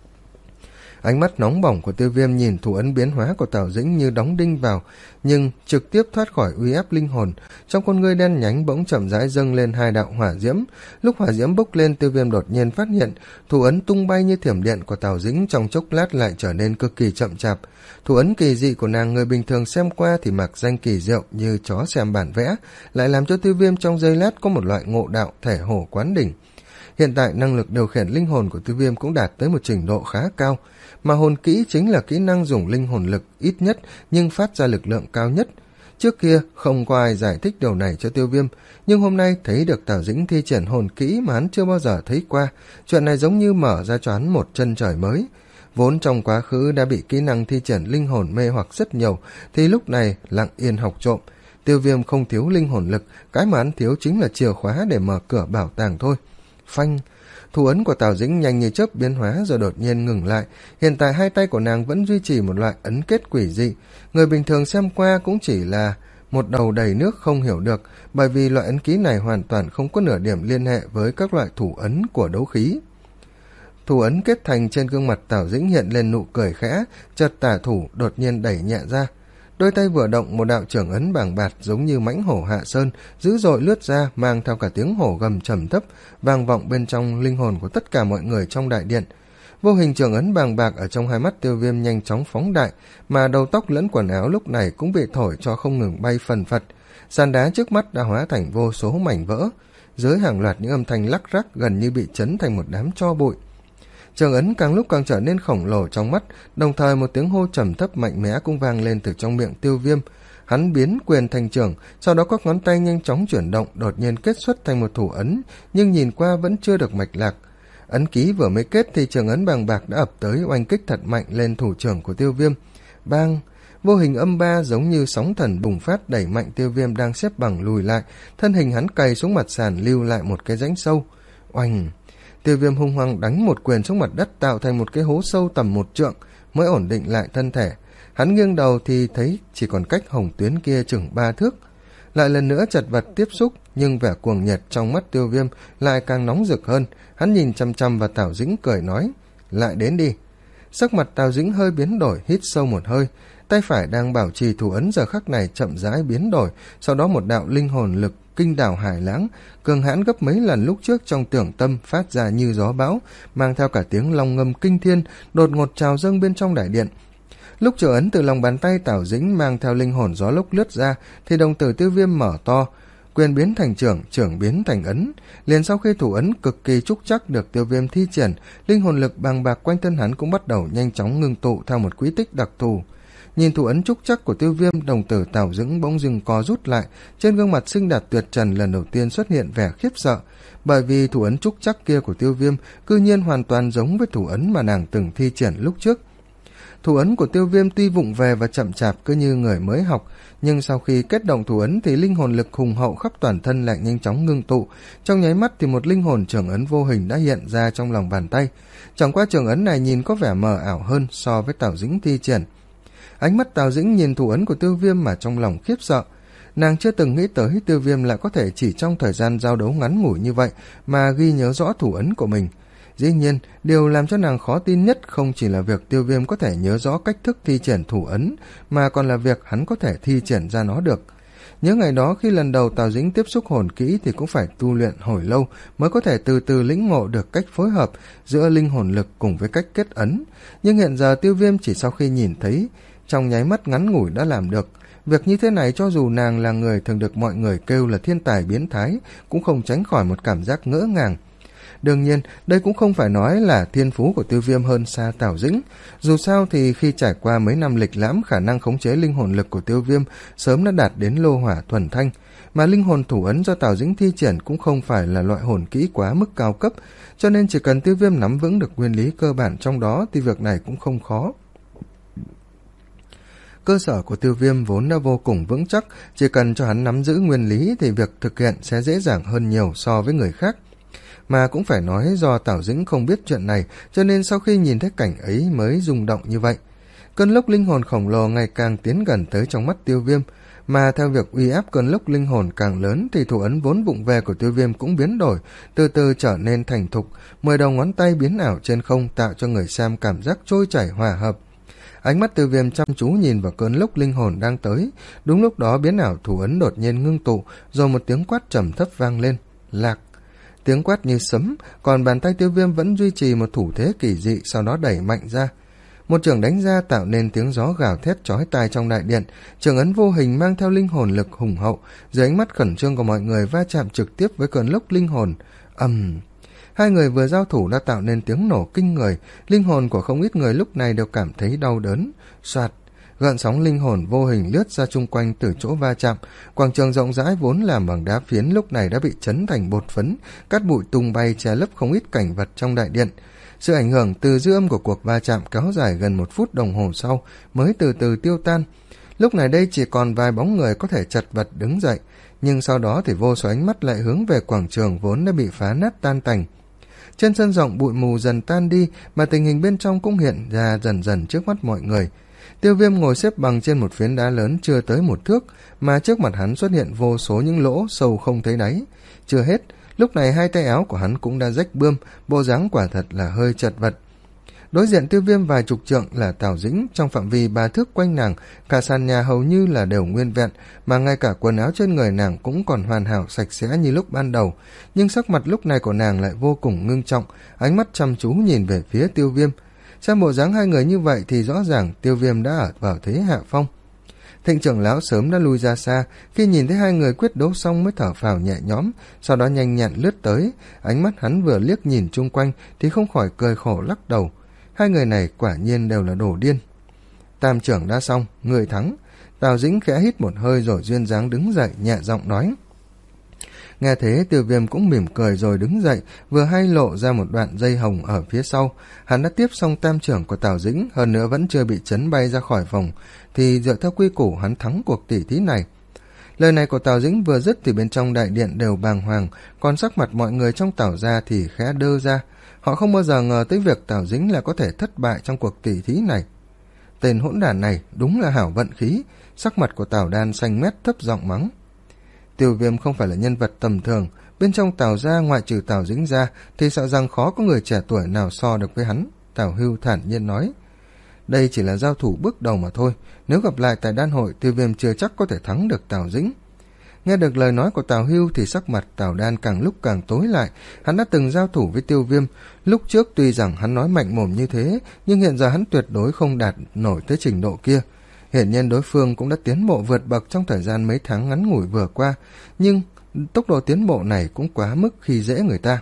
Ánh mắt nóng bỏng của Tiêu Viêm nhìn thủ ấn biến hóa của Tào Dĩnh như đóng đinh vào, nhưng trực tiếp thoát khỏi uy ép linh hồn. Trong con ngươi đen nhánh bỗng chậm rãi dâng lên hai đạo hỏa diễm. Lúc hỏa diễm bốc lên, Tiêu Viêm đột nhiên phát hiện thủ ấn tung bay như thiểm điện của Tào Dĩnh trong chốc lát lại trở nên cực kỳ chậm chạp. Thủ ấn kỳ dị của nàng người bình thường xem qua thì mặc danh kỳ diệu như chó xem bản vẽ, lại làm cho Tiêu Viêm trong giây lát có một loại ngộ đạo thể hổ quán đỉnh. Hiện tại năng lực điều khiển linh hồn của Tiêu Viêm cũng đạt tới một trình độ khá cao, mà hồn kỹ chính là kỹ năng dùng linh hồn lực ít nhất nhưng phát ra lực lượng cao nhất. Trước kia không có ai giải thích điều này cho Tiêu Viêm, nhưng hôm nay thấy được Tào Dĩnh thi triển hồn kỹ mà hắn chưa bao giờ thấy qua, chuyện này giống như mở ra cho hắn một chân trời mới. Vốn trong quá khứ đã bị kỹ năng thi triển linh hồn mê hoặc rất nhiều, thì lúc này lặng yên học trộm. Tiêu Viêm không thiếu linh hồn lực, cái mà hắn thiếu chính là chìa khóa để mở cửa bảo tàng thôi. Phanh! Thủ ấn của Tào Dĩnh nhanh như chớp biến hóa rồi đột nhiên ngừng lại. Hiện tại hai tay của nàng vẫn duy trì một loại ấn kết quỷ dị. Người bình thường xem qua cũng chỉ là một đầu đầy nước không hiểu được, bởi vì loại ấn ký này hoàn toàn không có nửa điểm liên hệ với các loại thủ ấn của đấu khí. Thủ ấn kết thành trên gương mặt Tào Dĩnh hiện lên nụ cười khẽ, chợt tả thủ đột nhiên đẩy nhẹ ra. Đôi tay vừa động, một đạo trưởng ấn bàng bạt giống như mãnh hổ hạ sơn dữ dội lướt ra, mang theo cả tiếng hổ gầm trầm thấp vang vọng bên trong linh hồn của tất cả mọi người trong đại điện. Vô hình trưởng ấn bàng bạc ở trong hai mắt Tiêu Viêm nhanh chóng phóng đại, mà đầu tóc lẫn quần áo lúc này cũng bị thổi cho không ngừng bay phần phật. Sàn đá trước mắt đã hóa thành vô số mảnh vỡ, dưới hàng loạt những âm thanh lắc rắc gần như bị chấn thành một đám tro bụi. Trường ấn càng lúc càng trở nên khổng lồ trong mắt, đồng thời một tiếng hô trầm thấp mạnh mẽ cũng vang lên từ trong miệng Tiêu Viêm. Hắn biến quyền thành trưởng, sau đó các ngón tay nhanh chóng chuyển động, đột nhiên kết xuất thành một thủ ấn, nhưng nhìn qua vẫn chưa được mạch lạc. Ấn ký vừa mới kết thì trường ấn bàng bạc đã ập tới, oanh kích thật mạnh lên thủ trưởng của Tiêu Viêm. Bang! Vô hình âm ba giống như sóng thần bùng phát đẩy mạnh Tiêu Viêm đang xếp bằng lùi lại, thân hình hắn cày xuống mặt sàn lưu lại một cái rãnh sâu. Oanh! Tiêu Viêm hung hăng đánh một quyền xuống mặt đất, tạo thành một cái hố sâu tầm một trượng, mới ổn định lại thân thể. Hắn nghiêng đầu thì thấy chỉ còn cách hồng tuyến kia chừng ba thước. Lại lần nữa chật vật tiếp xúc, nhưng vẻ cuồng nhiệt trong mắt Tiêu Viêm lại càng nóng rực hơn. Hắn nhìn chăm chăm vào Tào Dĩnh cười nói, lại đến đi. Sắc mặt Tào Dĩnh hơi biến đổi, hít sâu một hơi, tay phải đang bảo trì thủ ấn giờ khắc này chậm rãi biến đổi, sau đó một đạo linh hồn lực kinh đảo hải lãng, cường hãn gấp mấy lần lúc trước trong tưởng tâm phát ra như gió bão, mang theo cả tiếng long ngâm kinh thiên, đột ngột trào dâng bên trong đại điện. Lúc trở ấn từ lòng bàn tay Tào Dĩnh mang theo linh hồn gió lốc lướt ra, thì đồng tử Tiêu Viêm mở to, quyền biến thành trưởng, trưởng biến thành ấn. Liền sau khi thủ ấn cực kỳ trúc chắc được Tiêu Viêm thi triển, linh hồn lực bàng bạc quanh thân hắn cũng bắt đầu nhanh chóng ngưng tụ theo một quỹ tích đặc thù. Nhìn thủ ấn trúc chắc của Tiêu Viêm, đồng tử Tào Dĩnh bỗng dưng co rút lại, trên gương mặt xinh đẹp tuyệt trần lần đầu tiên xuất hiện vẻ khiếp sợ, bởi vì thủ ấn trúc chắc kia của Tiêu Viêm cư nhiên hoàn toàn giống với thủ ấn mà nàng từng thi triển lúc trước. Thủ ấn của Tiêu Viêm tuy vụng về và chậm chạp cứ như người mới học, nhưng sau khi kết động thủ ấn thì linh hồn lực hùng hậu khắp toàn thân lại nhanh chóng ngưng tụ. Trong nháy mắt thì một linh hồn trưởng ấn vô hình đã hiện ra trong lòng bàn tay. Chẳng qua trưởng ấn này nhìn có vẻ mờ ảo hơn so với Tào Dĩnh thi triển. Ánh mắt Tào Dĩnh nhìn thủ ấn của Tiêu Viêm mà trong lòng khiếp sợ. Nàng chưa từng nghĩ tới Tiêu Viêm lại có thể chỉ trong thời gian giao đấu ngắn ngủi như vậy mà ghi nhớ rõ thủ ấn của mình. Dĩ nhiên, điều làm cho nàng khó tin nhất không chỉ là việc Tiêu Viêm có thể nhớ rõ cách thức thi triển thủ ấn, mà còn là việc hắn có thể thi triển ra nó được. Nhớ ngày đó khi lần đầu Tào Dĩnh tiếp xúc hồn kỹ thì cũng phải tu luyện hồi lâu mới có thể từ từ lĩnh ngộ được cách phối hợp giữa linh hồn lực cùng với cách kết ấn. Nhưng hiện giờ Tiêu Viêm chỉ sau khi nhìn thấy, trong nháy mắt ngắn ngủi đã làm được. Việc như thế này cho dù nàng là người thường được mọi người kêu là thiên tài biến thái, cũng không tránh khỏi một cảm giác ngỡ ngàng. Đương nhiên, đây cũng không phải nói là thiên phú của Tiêu Viêm hơn xa Tào Dĩnh. Dù sao thì khi trải qua mấy năm lịch lãm, khả năng khống chế linh hồn lực của Tiêu Viêm sớm đã đạt đến lô hỏa thuần thanh, mà linh hồn thủ ấn do Tào Dĩnh thi triển cũng không phải là loại hồn kỹ quá mức cao cấp, cho nên chỉ cần Tiêu Viêm nắm vững được nguyên lý cơ bản trong đó thì việc này cũng không khó. Cơ sở của Tiêu Viêm vốn đã vô cùng vững chắc, chỉ cần cho hắn nắm giữ nguyên lý thì việc thực hiện sẽ dễ dàng hơn nhiều so với người khác. Mà cũng phải nói do Tào Dĩnh không biết chuyện này, cho nên sau khi nhìn thấy cảnh ấy mới rung động như vậy. Cơn lốc linh hồn khổng lồ ngày càng tiến gần tới trong mắt Tiêu Viêm, mà theo việc uy áp cơn lốc linh hồn càng lớn thì thủ ấn vốn vụng về của Tiêu Viêm cũng biến đổi, từ từ trở nên thành thục, mười đầu ngón tay biến ảo trên không tạo cho người xem cảm giác trôi chảy hòa hợp. Ánh mắt Tiêu Viêm chăm chú nhìn vào cơn lốc linh hồn đang tới, đúng lúc đó biến ảo thủ ấn đột nhiên ngưng tụ, rồi một tiếng quát trầm thấp vang lên, lạc. Tiếng quát như sấm, còn bàn tay Tiêu Viêm vẫn duy trì một thủ thế kỳ dị, sau đó đẩy mạnh ra. Một chưởng đánh ra tạo nên tiếng gió gào thét chói tai trong đại điện, chưởng ấn vô hình mang theo linh hồn lực hùng hậu, dưới ánh mắt khẩn trương của mọi người va chạm trực tiếp với cơn lốc linh hồn. Ầm! Um, hai người vừa giao thủ đã tạo nên tiếng nổ kinh người, linh hồn của không ít người lúc này đều cảm thấy đau đớn. Soạt! Gợn sóng linh hồn vô hình lướt ra chung quanh từ chỗ va chạm, quảng trường rộng rãi vốn làm bằng đá phiến lúc này đã bị chấn thành bột phấn, cát bụi tung bay che lấp không ít cảnh vật trong đại điện. Sự ảnh hưởng từ dư âm của cuộc va chạm kéo dài gần một phút đồng hồ sau mới từ từ tiêu tan. Lúc này đây chỉ còn vài bóng người có thể chật vật đứng dậy, nhưng sau đó thì vô số ánh mắt lại hướng về quảng trường vốn đã bị phá nát tan tành. Trên sân rộng bụi mù dần tan đi, mà tình hình bên trong cũng hiện ra dần dần trước mắt mọi người. Tiêu Viêm ngồi xếp bằng trên một phiến đá lớn chưa tới một thước, mà trước mặt hắn xuất hiện vô số những lỗ sâu không thấy đáy. Chưa hết, lúc này hai tay áo của hắn cũng đã rách bươm, bộ dáng quả thật là hơi chật vật. Đối diện Tiêu Viêm vài chục trượng là Tào Dĩnh, trong phạm vi ba thước quanh nàng, cả sàn nhà hầu như là đều nguyên vẹn, mà ngay cả quần áo trên người nàng cũng còn hoàn hảo sạch sẽ như lúc ban đầu, nhưng sắc mặt lúc này của nàng lại vô cùng ngưng trọng, ánh mắt chăm chú nhìn về phía Tiêu Viêm. Xem bộ dáng hai người như vậy thì rõ ràng Tiêu Viêm đã ở vào thế hạ phong. Thịnh trưởng lão sớm đã lui ra xa, khi nhìn thấy hai người quyết đấu xong mới thở phào nhẹ nhõm, sau đó nhanh nhẹn lướt tới, ánh mắt hắn vừa liếc nhìn chung quanh thì không khỏi cười khổ lắc đầu. Hai người này quả nhiên đều là đồ điên. Tam trưởng đã xong, người thắng. Tào Dĩnh khẽ hít một hơi rồi duyên dáng đứng dậy, nhẹ giọng nói. Nghe thế Tiêu Viêm cũng mỉm cười rồi đứng dậy, vừa hay lộ ra một đoạn dây hồng ở phía sau. Hắn đã tiếp xong tam trưởng của Tào Dĩnh, hơn nữa vẫn chưa bị chấn bay ra khỏi vòng, thì dựa theo quy củ hắn thắng cuộc tỉ thí này. Lời này của Tào Dĩnh vừa dứt thì bên trong đại điện đều bàng hoàng, còn sắc mặt mọi người trong Tào gia thì khẽ đơ ra. Họ không bao giờ ngờ tới việc Tào Dĩnh là có thể thất bại trong cuộc tỉ thí này. Tên hỗn đản này đúng là hảo vận khí. Sắc mặt của Tào Đan xanh mét, thấp giọng mắng. Tiêu Viêm không phải là nhân vật tầm thường, bên trong Tào gia ngoại trừ Tào Dĩnh ra thì sợ rằng khó có người trẻ tuổi nào so được với hắn. Tào Hưu thản nhiên nói. Đây chỉ là giao thủ bước đầu mà thôi, nếu gặp lại tại đan hội, Tiêu Viêm chưa chắc có thể thắng được Tào Dĩnh. Nghe được lời nói của Tào Hưu thì sắc mặt Tào Đan càng lúc càng tối lại. Hắn đã từng giao thủ với Tiêu Viêm, lúc trước tuy rằng hắn nói mạnh mồm như thế, nhưng hiện giờ hắn tuyệt đối không đạt nổi tới trình độ kia. Hiển nhiên đối phương cũng đã tiến bộ vượt bậc trong thời gian mấy tháng ngắn ngủi vừa qua, nhưng tốc độ tiến bộ này cũng quá mức khi dễ người ta.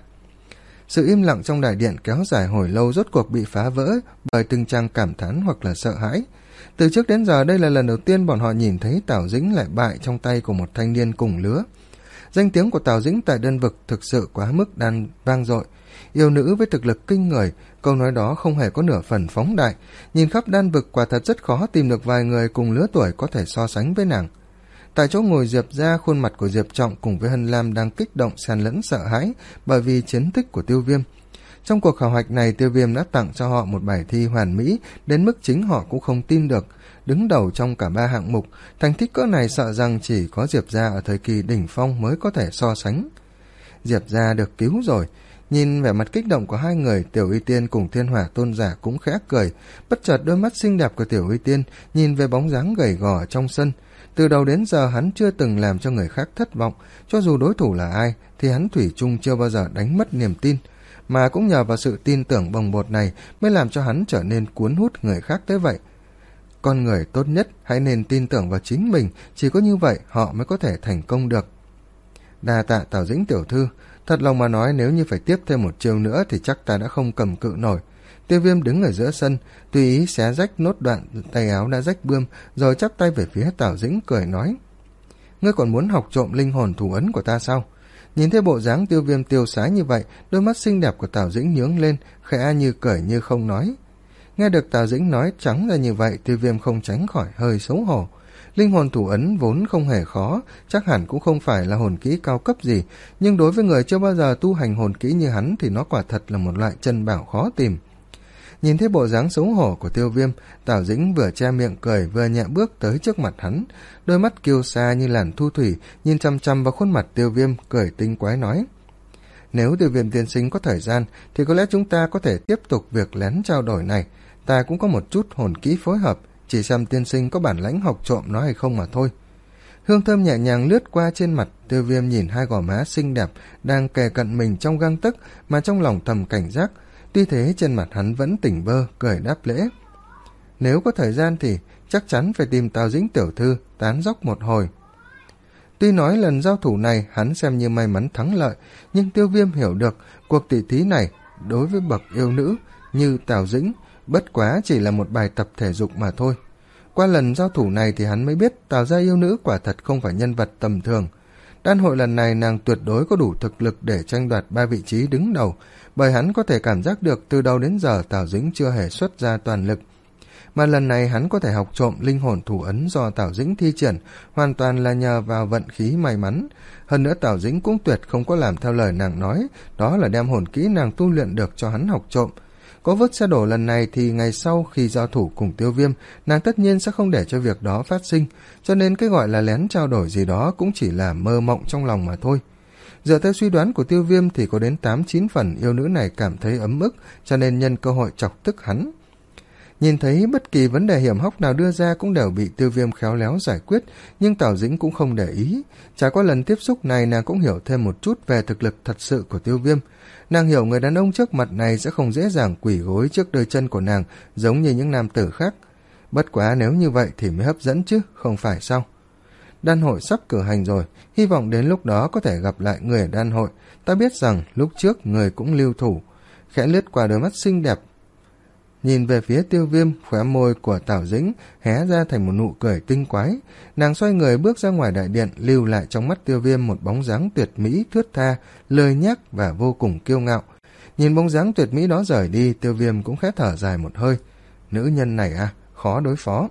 Sự im lặng trong đại điện kéo dài hồi lâu rốt cuộc bị phá vỡ bởi từng trang cảm thán hoặc là sợ hãi. Từ trước đến giờ đây là lần đầu tiên bọn họ nhìn thấy Tào Dĩnh lại bại trong tay của một thanh niên cùng lứa. Danh tiếng của Tào Dĩnh tại đơn vực thực sự quá mức đan vang dội. Yêu nữ với thực lực kinh người, câu nói đó không hề có nửa phần phóng đại. Nhìn khắp đan vực quả thật rất khó tìm được vài người cùng lứa tuổi có thể so sánh với nàng. Tại chỗ ngồi Diệp ra, khuôn mặt của Diệp Trọng cùng với Hân Lam đang kích động xen lẫn sợ hãi bởi vì chiến tích của Tiêu Viêm. Trong cuộc khảo hạch này, Tiêu Viêm đã tặng cho họ một bài thi hoàn mỹ đến mức chính họ cũng không tin được. Đứng đầu trong cả ba hạng mục, thành tích cỡ này sợ rằng chỉ có Diệp gia ở thời kỳ đỉnh phong mới có thể so sánh. Diệp gia được cứu rồi. Nhìn vẻ mặt kích động của hai người, Tiểu Uy Tiên cùng Thiên Hỏa Tôn giả cũng khẽ cười. Bất chợt đôi mắt xinh đẹp của Tiểu Uy Tiên nhìn về bóng dáng gầy gò trong sân. Từ đầu đến giờ hắn chưa từng làm cho người khác thất vọng, cho dù đối thủ là ai thì hắn thủy chung chưa bao giờ đánh mất niềm tin, mà cũng nhờ vào sự tin tưởng bồng bột này mới làm cho hắn trở nên cuốn hút người khác tới vậy. Con người tốt nhất hãy nên tin tưởng vào chính mình, chỉ có như vậy họ mới có thể thành công được. Đa tạ Tào Dĩnh tiểu thư, thật lòng mà nói nếu như phải tiếp thêm một chiêu nữa thì chắc ta đã không cầm cự nổi. Tiêu Viêm đứng ở giữa sân, tùy ý xé rách nốt đoạn tay áo đã rách bươm, rồi chắp tay về phía Tào Dĩnh cười nói. Ngươi còn muốn học trộm linh hồn thủ ấn của ta sao? Nhìn thấy bộ dáng Tiêu Viêm tiêu sái như vậy, đôi mắt xinh đẹp của Tào Dĩnh nhướng lên, khẽ như cười như không nói. Nghe được Tào Dĩnh nói trắng ra như vậy, Tiêu Viêm không tránh khỏi hơi xấu hổ. Linh hồn thủ ấn vốn không hề khó, chắc hẳn cũng không phải là hồn kỹ cao cấp gì, nhưng đối với người chưa bao giờ tu hành hồn kỹ như hắn thì nó quả thật là một loại chân bảo khó tìm. Nhìn thấy bộ dáng xấu hổ của Tiêu Viêm, Tào Dĩnh vừa che miệng cười vừa nhẹ bước tới trước mặt hắn, đôi mắt kiêu sa như làn thu thủy nhìn chăm chăm vào khuôn mặt Tiêu Viêm, cười tinh quái nói. Nếu Tiêu Viêm tiên sinh có thời gian thì có lẽ chúng ta có thể tiếp tục việc lén trao đổi này. Ta cũng có một chút hồn kỹ phối hợp, chỉ xem tiên sinh có bản lãnh học trộm nó hay không mà thôi. Hương thơm nhẹ nhàng lướt qua trên mặt Tiêu Viêm, nhìn hai gò má xinh đẹp đang kề cận mình trong gang tấc mà trong lòng thầm cảnh giác. Tuy thế trên mặt hắn vẫn tỉnh bơ, cười đáp lễ. Nếu có thời gian thì chắc chắn phải tìm Tào Dĩnh tiểu thư tán dóc một hồi. Tuy nói lần giao thủ này hắn xem như may mắn thắng lợi, nhưng Tiêu Viêm hiểu được cuộc tỷ thí này đối với bậc yêu nữ như Tào Dĩnh bất quá chỉ là một bài tập thể dục mà thôi. Qua lần giao thủ này thì hắn mới biết Tào gia yêu nữ quả thật không phải nhân vật tầm thường. Đan hội lần này nàng tuyệt đối có đủ thực lực để tranh đoạt ba vị trí đứng đầu, bởi hắn có thể cảm giác được từ đầu đến giờ Tào Dĩnh chưa hề xuất ra toàn lực. Mà lần này hắn có thể học trộm linh hồn thủ ấn do Tào Dĩnh thi triển hoàn toàn là nhờ vào vận khí may mắn. Hơn nữa Tào Dĩnh cũng tuyệt không có làm theo lời nàng nói, đó là đem hồn kỹ nàng tu luyện được cho hắn học trộm. Có vớt xe đổ lần này thì ngày sau khi giao thủ cùng Tiêu Viêm, nàng tất nhiên sẽ không để cho việc đó phát sinh, cho nên cái gọi là lén trao đổi gì đó cũng chỉ là mơ mộng trong lòng mà thôi. Dựa theo suy đoán của Tiêu Viêm thì có đến tám chín phần yêu nữ này cảm thấy ấm ức, cho nên nhân cơ hội chọc tức hắn. Nhìn thấy bất kỳ vấn đề hiểm hóc nào đưa ra cũng đều bị Tiêu Viêm khéo léo giải quyết, nhưng Tào Dĩnh cũng không để ý. Trải qua lần tiếp xúc này, nàng cũng hiểu thêm một chút về thực lực thật sự của Tiêu Viêm. Nàng hiểu người đàn ông trước mặt này sẽ không dễ dàng quỳ gối trước đôi chân của nàng giống như những nam tử khác. Bất quá nếu như vậy thì mới hấp dẫn chứ, không phải sao? Đan hội sắp cử hành rồi, hy vọng đến lúc đó có thể gặp lại người ở đan hội. Ta biết rằng lúc trước người cũng lưu thủ. Khẽ lướt qua đôi mắt xinh đẹp, nhìn về phía Tiêu Viêm, khóe môi của Tào Dĩnh hé ra thành một nụ cười tinh quái. Nàng xoay người bước ra ngoài đại điện, lưu lại trong mắt Tiêu Viêm một bóng dáng tuyệt mỹ, thướt tha, lười nhác và vô cùng kiêu ngạo. Nhìn bóng dáng tuyệt mỹ đó rời đi, Tiêu Viêm cũng khẽ thở dài một hơi. Nữ nhân này à, khó đối phó.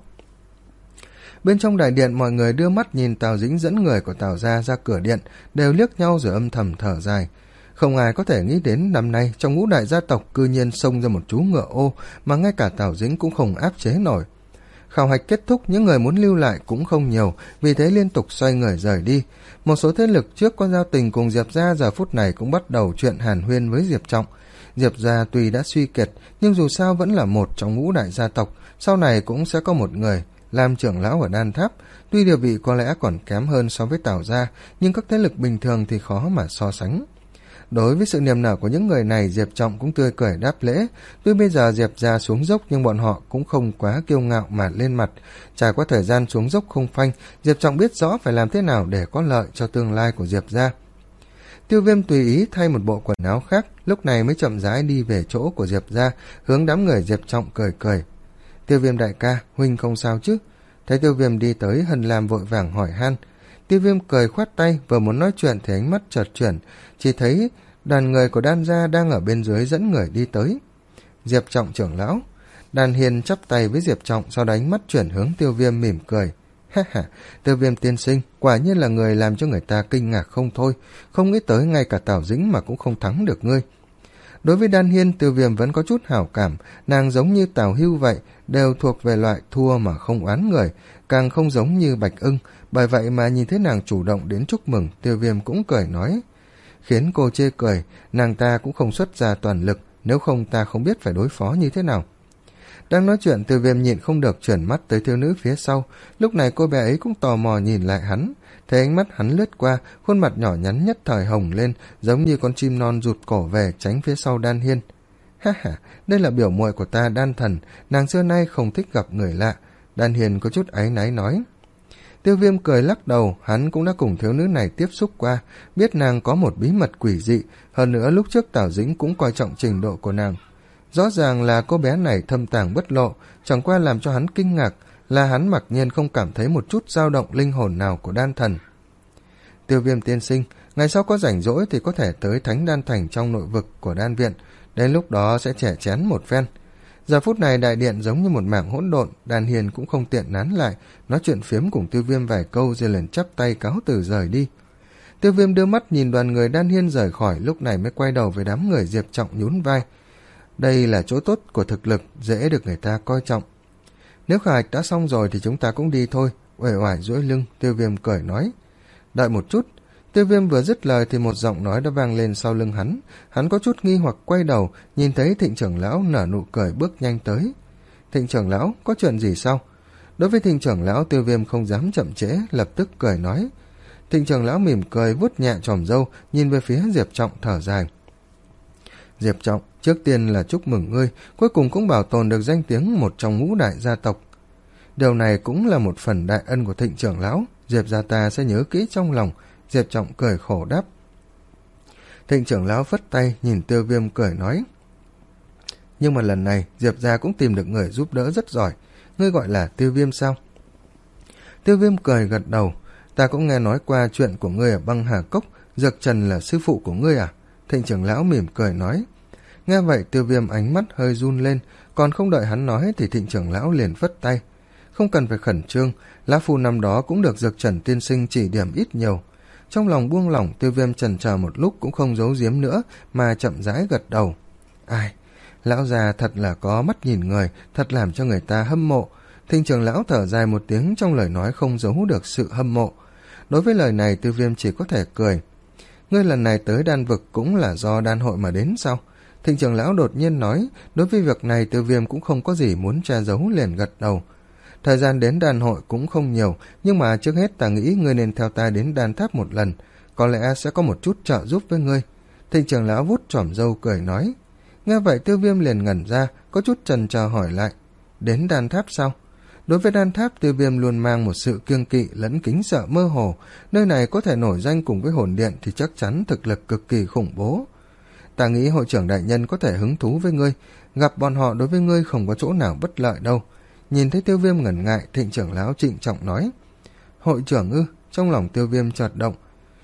Bên trong đại điện, mọi người đưa mắt nhìn Tào Dĩnh dẫn người của Tào gia ra cửa điện, đều liếc nhau rồi âm thầm thở dài. Không ai có thể nghĩ đến năm nay trong ngũ đại gia tộc cư nhiên xông ra một chú ngựa ô mà ngay cả Tào Dĩnh cũng không áp chế nổi. Khảo hạch kết thúc, những người muốn lưu lại cũng không nhiều, vì thế liên tục xoay người rời đi. Một số thế lực trước có giao tình cùng Diệp gia giờ phút này cũng bắt đầu chuyện hàn huyên với Diệp Trọng. Diệp gia tuy đã suy kiệt, nhưng dù sao vẫn là một trong ngũ đại gia tộc, sau này cũng sẽ có một người làm trưởng lão ở Đan Tháp. Tuy địa vị có lẽ còn kém hơn so với Tào gia, nhưng các thế lực bình thường thì khó mà so sánh. Đối với sự niềm nở của những người này, Diệp Trọng cũng tươi cười đáp lễ. Tuy bây giờ Diệp gia xuống dốc nhưng bọn họ cũng không quá kiêu ngạo mà lên mặt. Trải qua thời gian xuống dốc không phanh, Diệp Trọng biết rõ phải làm thế nào để có lợi cho tương lai của Diệp gia. Tiêu Viêm tùy ý thay một bộ quần áo khác, lúc này mới chậm rãi đi về chỗ của Diệp gia, hướng đám người Diệp Trọng cười cười. Tiêu Viêm đại ca, huynh không sao chứ? Thấy Tiêu Viêm đi tới, Hân Lam vội vàng hỏi han. Tiêu Viêm cười khoát tay, vừa muốn nói chuyện thì ánh mắt chợt chuyển, chỉ thấy đoàn người của Đan gia đang ở bên dưới dẫn người đi tới. Diệp Trọng trưởng lão. Đan Hiên chắp tay với Diệp Trọng, sau đó ánh mắt chuyển hướng Tiêu Viêm mỉm cười. Ha ha, Tiêu Viêm tiên sinh, quả nhiên là người làm cho người ta kinh ngạc không thôi, không nghĩ tới ngay cả Tào Dĩnh mà cũng không thắng được ngươi. Đối với Đan Hiên, Tiêu Viêm vẫn có chút hảo cảm, nàng giống như Tào Hưu vậy, đều thuộc về loại thua mà không oán người, càng không giống như Bạch Ưng, bởi vậy mà nhìn thấy nàng chủ động đến chúc mừng, Tiêu Viêm cũng cười nói. Khiến cô chê cười, nàng ta cũng không xuất ra toàn lực, nếu không ta không biết phải đối phó như thế nào. Đang nói chuyện, Tiêu Viêm nhịn không được chuyển mắt tới thiếu nữ phía sau, lúc này cô bé ấy cũng tò mò nhìn lại hắn, thấy ánh mắt hắn lướt qua, khuôn mặt nhỏ nhắn nhất thời hồng lên, giống như con chim non rụt cổ về tránh phía sau Đan Hiên. Ha ha, đây là biểu muội của ta Đan Thần, nàng xưa nay không thích gặp người lạ. Đan Hiên có chút áy náy nói. Tiêu Viêm cười lắc đầu, hắn cũng đã cùng thiếu nữ này tiếp xúc qua, biết nàng có một bí mật quỷ dị, hơn nữa lúc trước Tào Dĩnh cũng coi trọng trình độ của nàng. Rõ ràng là cô bé này thâm tàng bất lộ, chẳng qua làm cho hắn kinh ngạc là hắn mặc nhiên không cảm thấy một chút dao động linh hồn nào của Đan Thần. Tiêu Viêm tiên sinh, ngày sau có rảnh rỗi thì có thể tới Thánh Đan Thành trong nội vực của Đan Viện, đến lúc đó sẽ chẻ chén một phen. Giờ phút này đại điện giống như một mảng hỗn độn, Đan Hiền cũng không tiện nán lại, nói chuyện phiếm cùng Tiêu Viêm vài câu rồi liền chắp tay cáo từ rời đi. Tiêu Viêm đưa mắt nhìn đoàn người Đan Hiên rời khỏi, lúc này mới quay đầu với đám người Diệp Trọng nhún vai. Đây là chỗ tốt của thực lực, dễ được người ta coi trọng. Nếu khảo hạch đã xong rồi thì chúng ta cũng đi thôi. Uể oải duỗi lưng, Tiêu Viêm cười nói. Đợi một chút. Tiêu Viêm vừa dứt lời thì một giọng nói đã vang lên sau lưng hắn. Hắn có chút nghi hoặc quay đầu, nhìn thấy Thịnh trưởng lão nở nụ cười bước nhanh tới. Thịnh trưởng lão, có chuyện gì sao? Đối với Thịnh trưởng lão, Tiêu Viêm không dám chậm trễ, lập tức cười nói. Thịnh trưởng lão mỉm cười vuốt nhẹ chòm râu, nhìn về phía Diệp Trọng thở dài. Diệp Trọng, trước tiên là chúc mừng ngươi, cuối cùng cũng bảo tồn được danh tiếng một trong ngũ đại gia tộc. Điều này cũng là một phần đại ân của Thịnh trưởng lão, Diệp gia ta sẽ nhớ kỹ trong lòng. Diệp Trọng cười khổ đáp. Thịnh trưởng lão phất tay nhìn Tiêu Viêm cười nói. Nhưng mà lần này Diệp gia cũng tìm được người giúp đỡ rất giỏi, ngươi gọi là Tiêu Viêm sao? Tiêu Viêm cười gật đầu. Ta cũng nghe nói qua chuyện của ngươi ở Băng Hà Cốc, Dược Trần là sư phụ của ngươi à? Thịnh trưởng lão mỉm cười nói. Nghe vậy Tiêu Viêm ánh mắt hơi run lên, còn không đợi hắn nói thì Thịnh trưởng lão liền phất tay. Không cần phải khẩn trương, lão phu năm đó cũng được Dược Trần tiên sinh chỉ điểm ít nhiều. Trong lòng buông lỏng, Tiêu Viêm chần chờ một lúc cũng không giấu giếm nữa mà chậm rãi gật đầu. Ai, lão già thật là có mắt nhìn người, thật làm cho người ta hâm mộ. Thịnh trưởng lão thở dài một tiếng, trong lời nói không giấu được sự hâm mộ. Đối với lời này Tiêu Viêm chỉ có thể cười. ngươi lần này tới đan vực cũng là do đan hội mà đến sao? Thịnh trưởng lão đột nhiên nói. Đối với việc này Tiêu Viêm cũng không có gì muốn che giấu, liền gật đầu. Thời gian đến đan hội cũng không nhiều, nhưng mà trước hết ta nghĩ ngươi nên theo ta đến đan tháp một lần, có lẽ sẽ có một chút trợ giúp với ngươi. Thịnh trưởng lão vuốt chỏm râu cười nói. Nghe vậy Tiêu Viêm liền ngẩn ra, có chút chần chờ hỏi lại. Đến đan tháp sao? Đối với đan tháp, Tiêu Viêm luôn mang một sự kiêng kỵ lẫn kính sợ mơ hồ. Nơi này có thể nổi danh cùng với hồn điện thì chắc chắn thực lực cực kỳ khủng bố. Ta nghĩ hội trưởng đại nhân có thể hứng thú với ngươi, gặp bọn họ đối với ngươi không có chỗ nào bất lợi đâu. Nhìn thấy Tiêu Viêm ngần ngại, Thịnh trưởng lão trịnh trọng nói. Hội trưởng ư? Trong lòng Tiêu Viêm chợt động.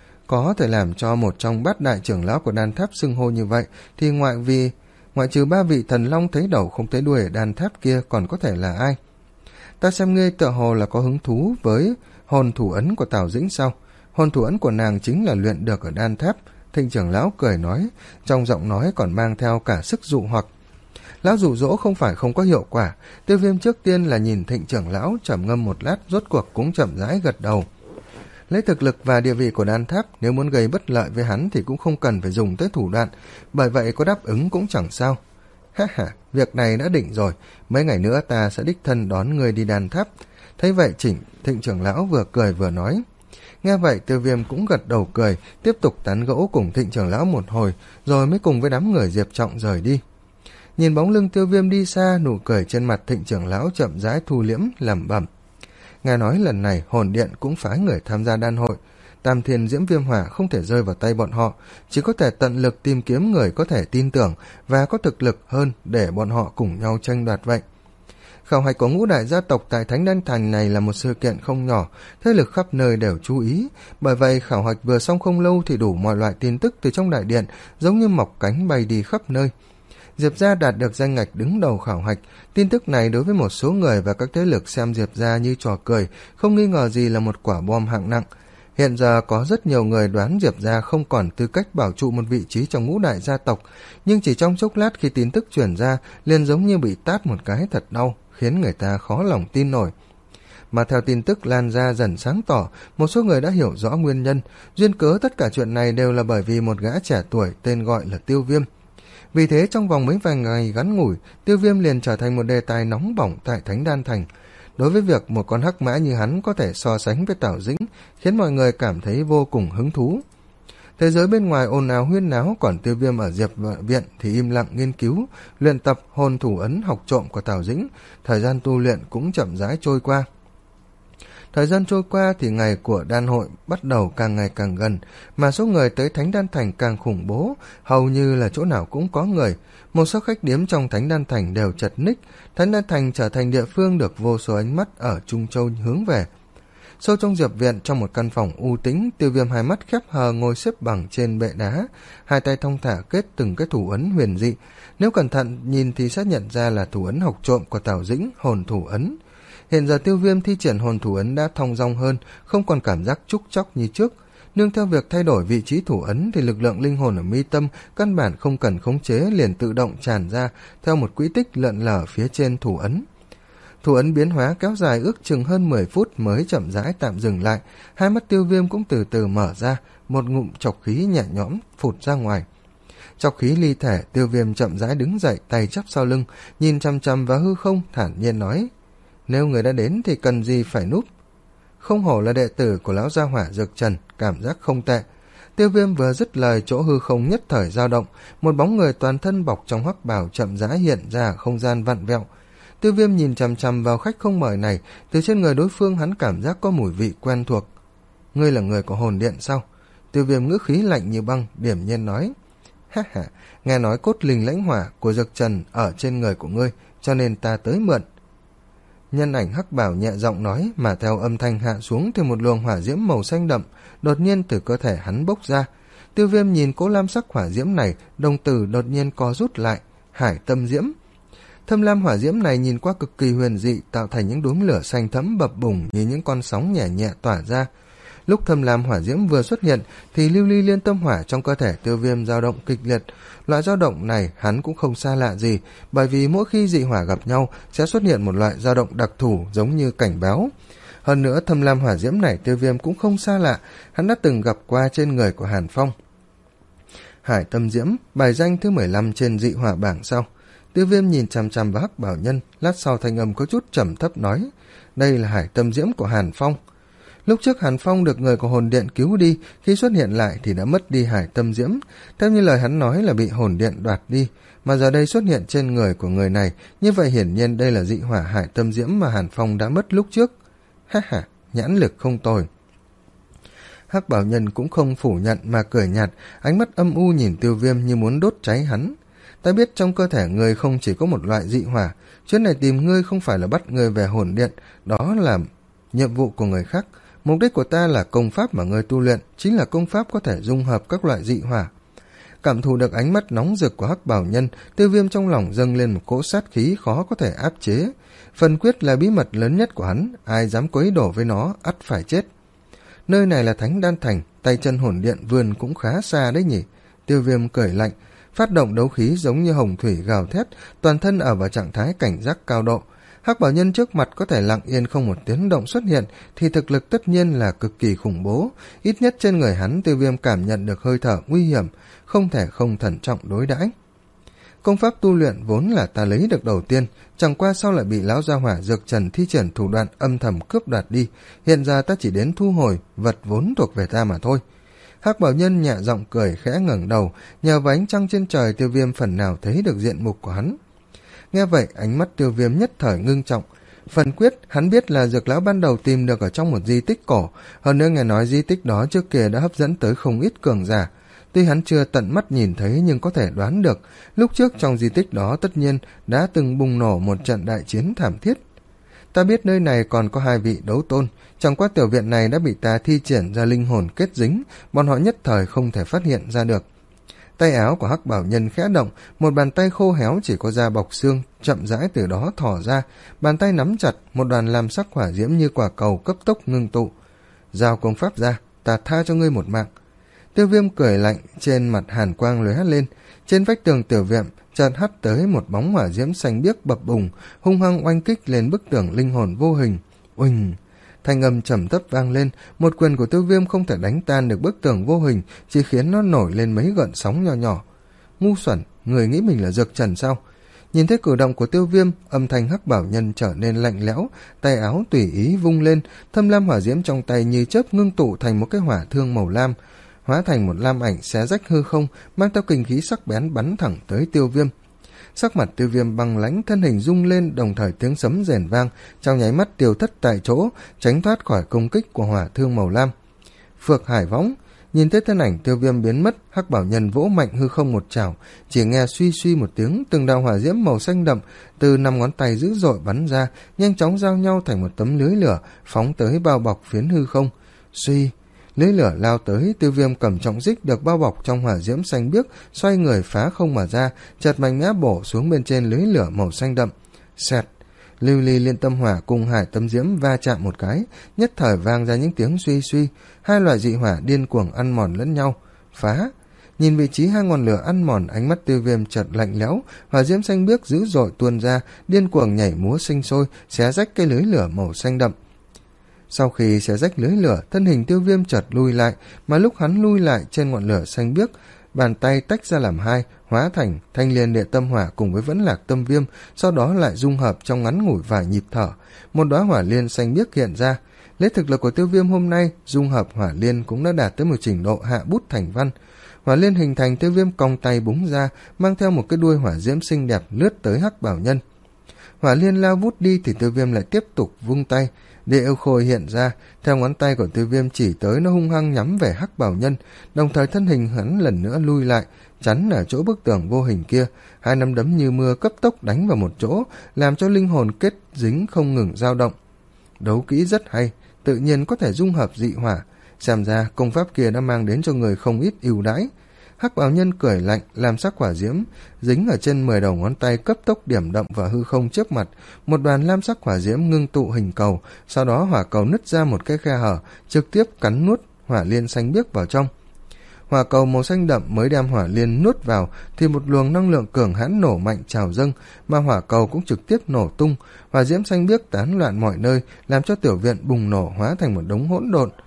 Có thể làm cho một trong bát đại trưởng lão của đan tháp xưng hô như vậy thì ngoại vì ngoại trừ ba vị thần long thấy đầu không thấy đuôi ở đan tháp kia còn có thể là ai? Ta xem ngươi tựa hồ là có hứng thú với hồn thủ ấn của Tào Dĩnh sao? Hồn thủ ấn của nàng chính là luyện được ở đan tháp. Thịnh trưởng lão cười nói, trong giọng nói còn mang theo cả sức dụ hoặc. Lão dụ dỗ không phải không có hiệu quả. Tiêu Viêm trước tiên là nhìn Thịnh trưởng lão trầm ngâm một lát, rốt cuộc cũng chậm rãi gật đầu. Lấy thực lực và địa vị của đan tháp, nếu muốn gây bất lợi với hắn thì cũng không cần phải dùng tới thủ đoạn, bởi vậy có đáp ứng cũng chẳng sao. Ha ha, việc này đã định rồi, mấy ngày nữa ta sẽ đích thân đón người đi đan tháp. Thấy vậy chỉnh Thịnh trưởng lão vừa cười vừa nói. Nghe vậy Tiêu Viêm cũng gật đầu cười, tiếp tục tán gẫu cùng Thịnh trưởng lão một hồi, rồi mới cùng với đám người Diệp Trọng rời đi. Nhìn bóng lưng Tiêu Viêm đi xa, nụ cười trên mặt Thịnh trưởng lão chậm rãi thu liễm, lẩm bẩm. Nghe nói lần này hồn điện cũng phái người tham gia đan hội, Tam Thiên Diễm Viêm Hỏa không thể rơi vào tay bọn họ, chỉ có thể tận lực tìm kiếm người có thể tin tưởng và có thực lực hơn để bọn họ cùng nhau tranh đoạt vậy. Khảo hạch của ngũ đại gia tộc tại Thánh Đan Thành này là một sự kiện không nhỏ, thế lực khắp nơi đều chú ý, bởi vậy khảo hạch vừa xong không lâu thì đủ mọi loại tin tức từ trong đại điện giống như mọc cánh bay đi khắp nơi. Diệp gia đạt được danh ngạch đứng đầu khảo hạch, tin tức này đối với một số người và các thế lực xem Diệp gia như trò cười, không nghi ngờ gì là một quả bom hạng nặng. Hiện giờ có rất nhiều người đoán Diệp gia không còn tư cách bảo trụ một vị trí trong ngũ đại gia tộc, nhưng chỉ trong chốc lát khi tin tức truyền ra, liền giống như bị tát một cái thật đau, khiến người ta khó lòng tin nổi. Mà theo tin tức lan ra dần sáng tỏ, một số người đã hiểu rõ nguyên nhân, duyên cớ tất cả chuyện này đều là bởi vì một gã trẻ tuổi tên gọi là Tiêu Viêm. Vì thế trong vòng mấy vài ngày ngắn ngủi, Tiêu Viêm liền trở thành một đề tài nóng bỏng tại Thánh Đan Thành. Đối với việc một con hắc mã như hắn có thể so sánh với Tào Dĩnh, khiến mọi người cảm thấy vô cùng hứng thú. Thế giới bên ngoài ồn ào huyên náo, còn Tiêu Viêm ở Diệp viện thì im lặng nghiên cứu, luyện tập hồn thủ ấn học trộm của Tào Dĩnh. Thời gian tu luyện cũng chậm rãi trôi qua. Thời gian trôi qua thì ngày của đan hội bắt đầu càng ngày càng gần, mà số người tới Thánh Đan Thành càng khủng bố, hầu như là chỗ nào cũng có người. Một số khách điếm trong Thánh Đan Thành đều chật ních, Thánh Đan Thành trở thành địa phương được vô số ánh mắt ở Trung Châu hướng về. Sâu trong Diệp viện, trong một căn phòng u tĩnh, Tiêu Viêm hai mắt khép hờ ngồi xếp bằng trên bệ đá, hai tay thong thả kết từng cái thủ ấn huyền dị. Nếu cẩn thận nhìn thì sẽ nhận ra là thủ ấn học trộm của Tào Dĩnh, hồn thủ ấn. Hiện giờ Tiêu Viêm thi triển hồn thủ ấn đã thong dong hơn, không còn cảm giác trúc chóc như trước. Nương theo việc thay đổi vị trí thủ ấn thì lực lượng linh hồn ở mi tâm căn bản không cần khống chế liền tự động tràn ra theo một quỹ tích lượn lờ phía trên thủ ấn. Thủ ấn biến hóa kéo dài ước chừng hơn mười phút mới chậm rãi tạm dừng lại, hai mắt Tiêu Viêm cũng từ từ mở ra, một ngụm trọc khí nhẹ nhõm phụt ra ngoài. Trọc khí ly thể, Tiêu Viêm chậm rãi đứng dậy, tay chắp sau lưng, nhìn chằm chằm vào hư không, thản nhiên nói: Nếu người đã đến thì cần gì phải núp. Không hổ là đệ tử của lão gia hỏa Dược Trần, cảm giác không tệ. Tiêu Viêm vừa dứt lời, chỗ hư không nhất thời dao động, một bóng người toàn thân bọc trong hắc bào chậm rãi hiện ra không gian vặn vẹo. Tiêu Viêm nhìn chằm chằm vào khách không mời này, từ trên người đối phương hắn cảm giác có mùi vị quen thuộc. Ngươi là người của hồn điện sao? Tiêu Viêm ngữ khí lạnh như băng, điểm nhiên nói. Ha ha, nghe nói cốt linh lãnh hỏa của Dược Trần ở trên người của ngươi, cho nên ta tới mượn. Nhân ảnh hắc bảo nhẹ giọng nói, mà theo âm thanh hạ xuống thì một luồng hỏa diễm màu xanh đậm đột nhiên từ cơ thể hắn bốc ra. Tiêu Viêm nhìn cố lam sắc hỏa diễm này, đồng tử đột nhiên co rút lại, hải tâm diễm. Thâm lam hỏa diễm này nhìn qua cực kỳ huyền dị, tạo thành những đốm lửa xanh thẫm bập bùng như những con sóng nhẹ nhẹ tỏa ra. Lúc thâm lam hỏa diễm vừa xuất hiện thì lưu ly liên tâm hỏa trong cơ thể Tiêu Viêm dao động kịch liệt. Loại dao động này hắn cũng không xa lạ gì, bởi vì mỗi khi dị hỏa gặp nhau sẽ xuất hiện một loại dao động đặc thù giống như cảnh báo. Hơn nữa thâm lam hỏa diễm này Tiêu Viêm cũng không xa lạ, hắn đã từng gặp qua trên người của Hàn Phong. Hải Tâm Diễm, bài danh thứ mười lăm trên dị hỏa bảng sao? Tiêu Viêm nhìn chằm chằm vào Hắc Bảo Nhân, lát sau thanh âm có chút trầm thấp nói, đây là Hải Tâm Diễm của Hàn Phong. Lúc trước Hàn Phong được người của hồn điện cứu đi, khi xuất hiện lại thì đã mất đi Hải Tâm Diễm, theo như lời hắn nói là bị hồn điện đoạt đi, mà giờ đây xuất hiện trên người của người này, như vậy hiển nhiên đây là dị hỏa Hải Tâm Diễm mà Hàn Phong đã mất lúc trước. Ha ha, nhãn lực không tồi. Hắc Bảo Nhân cũng không phủ nhận mà cười nhạt, ánh mắt âm u nhìn Tiêu Viêm như muốn đốt cháy hắn. Ta biết trong cơ thể người không chỉ có một loại dị hỏa, chuyến này tìm ngươi không phải là bắt ngươi về hồn điện, đó là nhiệm vụ của người khác. Mục đích của ta là công pháp mà ngươi tu luyện, chính là công pháp có thể dung hợp các loại dị hỏa. Cảm thụ được ánh mắt nóng rực của Hắc Bảo Nhân, Tiêu Viêm trong lòng dâng lên một cỗ sát khí khó có thể áp chế. Phần quyết là bí mật lớn nhất của hắn, ai dám quấy đổ với nó, ắt phải chết. Nơi này là Thánh Đan Thành, tay chân hồn điện vươn cũng khá xa đấy nhỉ. Tiêu Viêm cười lạnh, phát động đấu khí giống như hồng thủy gào thét, toàn thân ở vào trạng thái cảnh giác cao độ. Hắc Bảo Nhân trước mặt có thể lặng yên không một tiếng động xuất hiện thì thực lực tất nhiên là cực kỳ khủng bố, ít nhất trên người hắn Tiêu Viêm cảm nhận được hơi thở nguy hiểm, không thể không thận trọng đối đãi. Công pháp tu luyện vốn là ta lấy được đầu tiên, chẳng qua sau lại bị lão gia hỏa Dược Trần thi triển thủ đoạn âm thầm cướp đoạt đi, hiện giờ ta chỉ đến thu hồi vật vốn thuộc về ta mà thôi. Hắc Bảo Nhân nhẹ giọng cười khẽ ngẩng đầu, nhờ vào ánh trăng trên trời Tiêu Viêm phần nào thấy được diện mục của hắn. Nghe vậy ánh mắt Tiêu Viêm nhất thời ngưng trọng. Phần quyết hắn biết là Dược lão ban đầu tìm được ở trong một di tích cổ, hơn nữa nghe nói di tích đó trước kia đã hấp dẫn tới không ít cường giả. Tuy hắn chưa tận mắt nhìn thấy nhưng có thể đoán được, lúc trước trong di tích đó tất nhiên đã từng bùng nổ một trận đại chiến thảm thiết. Ta biết nơi này còn có hai vị đấu tôn, chẳng qua tiểu viện này đã bị ta thi triển ra linh hồn kết dính, bọn họ nhất thời không thể phát hiện ra được. Tay áo của Hắc Bảo Nhân khẽ động, một bàn tay khô héo chỉ có da bọc xương, chậm rãi từ đó thò ra, bàn tay nắm chặt, một đoàn lam sắc hỏa diễm như quả cầu cấp tốc ngưng tụ. Giao công pháp ra, ta tha cho ngươi một mạng. Tiêu Viêm cười lạnh, trên mặt hàn quang lóe lên, trên vách tường tiểu viện chợt hắt tới một bóng hỏa diễm xanh biếc bập bùng, hung hăng oanh kích lên bức tường linh hồn vô hình. Uỳnh! Thanh âm trầm thấp vang lên, một quyền của Tiêu Viêm không thể đánh tan được bức tường vô hình, chỉ khiến nó nổi lên mấy gợn sóng nhỏ nhỏ. Ngu xuẩn, người nghĩ mình là Dược Trần sao? Nhìn thấy cử động của Tiêu Viêm, âm thanh Hắc Bảo Nhân trở nên lạnh lẽo, tay áo tùy ý vung lên, thâm lam hỏa diễm trong tay như chớp ngưng tụ thành một cái hỏa thương màu lam, hóa thành một lam ảnh xé rách hư không, mang theo kình khí sắc bén bắn thẳng tới Tiêu Viêm. Sắc mặt Tiêu Viêm băng lãnh, thân hình rung lên, đồng thời tiếng sấm rền vang, trong nháy mắt tiêu thất tại chỗ, tránh thoát khỏi công kích của hỏa thương màu lam. Phược Hải Võng, nhìn thấy thân ảnh Tiêu Viêm biến mất, Hắc Bảo Nhân vỗ mạnh hư không một chảo, chỉ nghe suy suy một tiếng, từng đạo hỏa diễm màu xanh đậm từ năm ngón tay dữ dội bắn ra, nhanh chóng giao nhau thành một tấm lưới lửa, phóng tới bao bọc phiến hư không. Suy, lưới lửa lao tới, Tiêu Viêm cầm trọng dích được bao bọc trong hỏa diễm xanh biếc, xoay người phá không mà ra, chợt mạnh mẽ bổ xuống bên trên lưới lửa màu xanh đậm. Xẹt, lưu ly liên tâm hỏa cùng Hải Tâm Diễm va chạm một cái, nhất thời vang ra những tiếng suy suy, hai loại dị hỏa điên cuồng ăn mòn lẫn nhau. Phá! Nhìn vị trí hai ngọn lửa ăn mòn, ánh mắt Tiêu Viêm chợt lạnh lẽo, hỏa diễm xanh biếc dữ dội tuôn ra, điên cuồng nhảy múa sinh sôi, xé rách cái lưới lửa màu xanh đậm. Sau khi xé rách lưới lửa, thân hình Tiêu Viêm chợt lui lại, mà lúc hắn lui lại trên ngọn lửa xanh biếc, bàn tay tách ra làm hai, hóa thành thanh liên địa tâm hỏa cùng với vẫn lạc tâm viêm, sau đó lại dung hợp trong ngắn ngủi vài nhịp thở, một đóa hỏa liên xanh biếc hiện ra. Lấy thực lực của Tiêu Viêm hôm nay, dung hợp hỏa liên cũng đã đạt tới một trình độ hạ bút thành văn. Hỏa liên hình thành, Tiêu Viêm cong tay búng ra, mang theo một cái đuôi hỏa diễm xinh đẹp lướt tới Hắc Bảo Nhân. Hỏa liên lao vút đi thì Tiêu Viêm lại tiếp tục vung tay, địa yêu khôi hiện ra, theo ngón tay của Tiêu Viêm chỉ tới, nó hung hăng nhắm về Hắc Bảo Nhân, đồng thời thân hình hắn lần nữa lui lại, chắn ở chỗ bức tường vô hình kia, hai nắm đấm như mưa cấp tốc đánh vào một chỗ, làm cho linh hồn kết dính không ngừng dao động. Đấu kỹ rất hay, tự nhiên có thể dung hợp dị hỏa, xem ra công pháp kia đã mang đến cho người không ít ưu đãi. Hắc Bảo Nhân cười lạnh, làm sắc hỏa diễm dính ở trên mười đầu ngón tay cấp tốc điểm động vào hư không trước mặt, một đoàn lam sắc hỏa diễm ngưng tụ hình cầu, sau đó hỏa cầu nứt ra một cái khe hở, trực tiếp cắn nuốt hỏa liên xanh biếc vào trong. Hỏa cầu màu xanh đậm mới đem hỏa liên nuốt vào thì một luồng năng lượng cường hãn nổ mạnh trào dâng, mà hỏa cầu cũng trực tiếp nổ tung, hỏa diễm xanh biếc tán loạn mọi nơi, làm cho tiểu viện bùng nổ hóa thành một đống hỗn độn.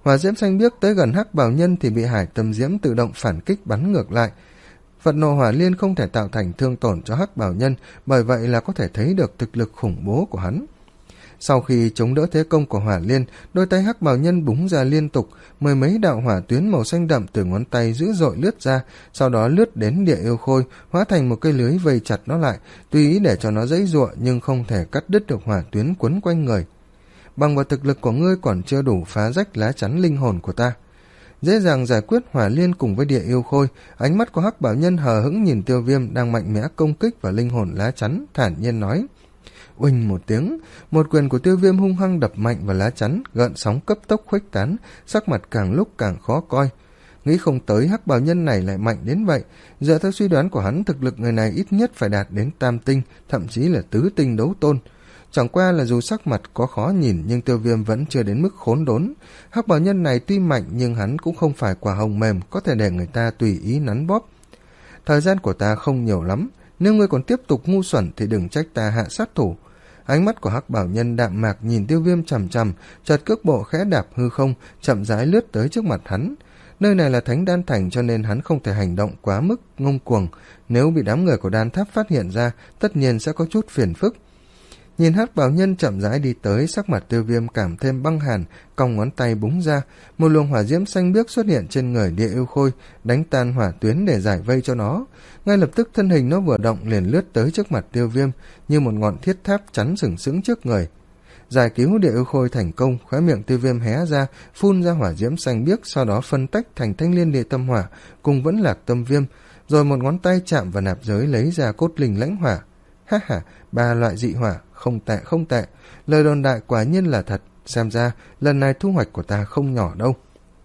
Hỏa diễm xanh biếc tới gần hắc bào nhân thì bị hải tâm diễm tự động phản kích bắn ngược lại. Phật nộ hỏa liên không thể tạo thành thương tổn cho hắc bào nhân, bởi vậy là có thể thấy được thực lực khủng bố của hắn. Sau khi chống đỡ thế công của hỏa liên, đôi tay hắc bào nhân búng ra liên tục, mười mấy đạo hỏa tuyến màu xanh đậm từ ngón tay dữ dội lướt ra, sau đó lướt đến địa yêu khôi, hóa thành một cây lưới vây chặt nó lại, tùy ý để cho nó giãy giụa nhưng không thể cắt đứt được hỏa tuyến quấn quanh người. Bằng vào thực lực của ngươi còn chưa đủ phá rách lá chắn linh hồn của ta. Dễ dàng giải quyết hỏa liên cùng với địa yêu khôi, ánh mắt của hắc bảo nhân hờ hững nhìn Tiêu Viêm đang mạnh mẽ công kích vào linh hồn lá chắn, thản nhiên nói. Uỳnh một tiếng, một quyền của Tiêu Viêm hung hăng đập mạnh vào lá chắn, gợn sóng cấp tốc khuếch tán, sắc mặt càng lúc càng khó coi. Nghĩ không tới hắc bào nhân này lại mạnh đến vậy, dựa theo suy đoán của hắn, thực lực người này ít nhất phải đạt đến tam tinh, thậm chí là tứ tinh đấu tôn. Chẳng qua là dù sắc mặt có khó nhìn nhưng Tiêu Viêm vẫn chưa đến mức khốn đốn. Hắc bào nhân này tuy mạnh nhưng hắn cũng không phải quả hồng mềm có thể để người ta tùy ý nắn bóp. Thời gian của ta không nhiều lắm, nếu ngươi còn tiếp tục ngu xuẩn thì đừng trách ta hạ sát thủ. Ánh mắt của hắc bảo nhân đạm mạc nhìn Tiêu Viêm chằm chằm, chợt cước bộ khẽ đạp hư không, chậm rãi lướt tới trước mặt hắn. Nơi này là Thánh Đan Thành cho nên hắn không thể hành động quá mức ngông cuồng, nếu bị đám người của Đan Tháp phát hiện ra, tất nhiên sẽ có chút phiền phức. Nhìn hắc bảo nhân chậm rãi đi tới, sắc mặt Tiêu Viêm cảm thêm băng hàn, cong ngón tay búng ra, một luồng hỏa diễm xanh biếc xuất hiện trên người địa yêu khôi, đánh tan hỏa tuyến để giải vây cho nó. Ngay lập tức thân hình nó vừa động liền lướt tới trước mặt Tiêu Viêm, như một ngọn thiết tháp chắn sừng sững trước người. Giải cứu địa yêu khôi thành công, khóe miệng Tiêu Viêm hé ra, phun ra hỏa diễm xanh biếc, sau đó phân tách thành thanh liên địa tâm hỏa cùng vẫn lạc tâm viêm, rồi một ngón tay chạm vào nạp giới lấy ra cốt linh lãnh hỏa. Ha ha, ba loại dị hỏa, không tệ không tệ, lời đồn đại quả nhiên là thật, xem ra lần này thu hoạch của ta không nhỏ đâu.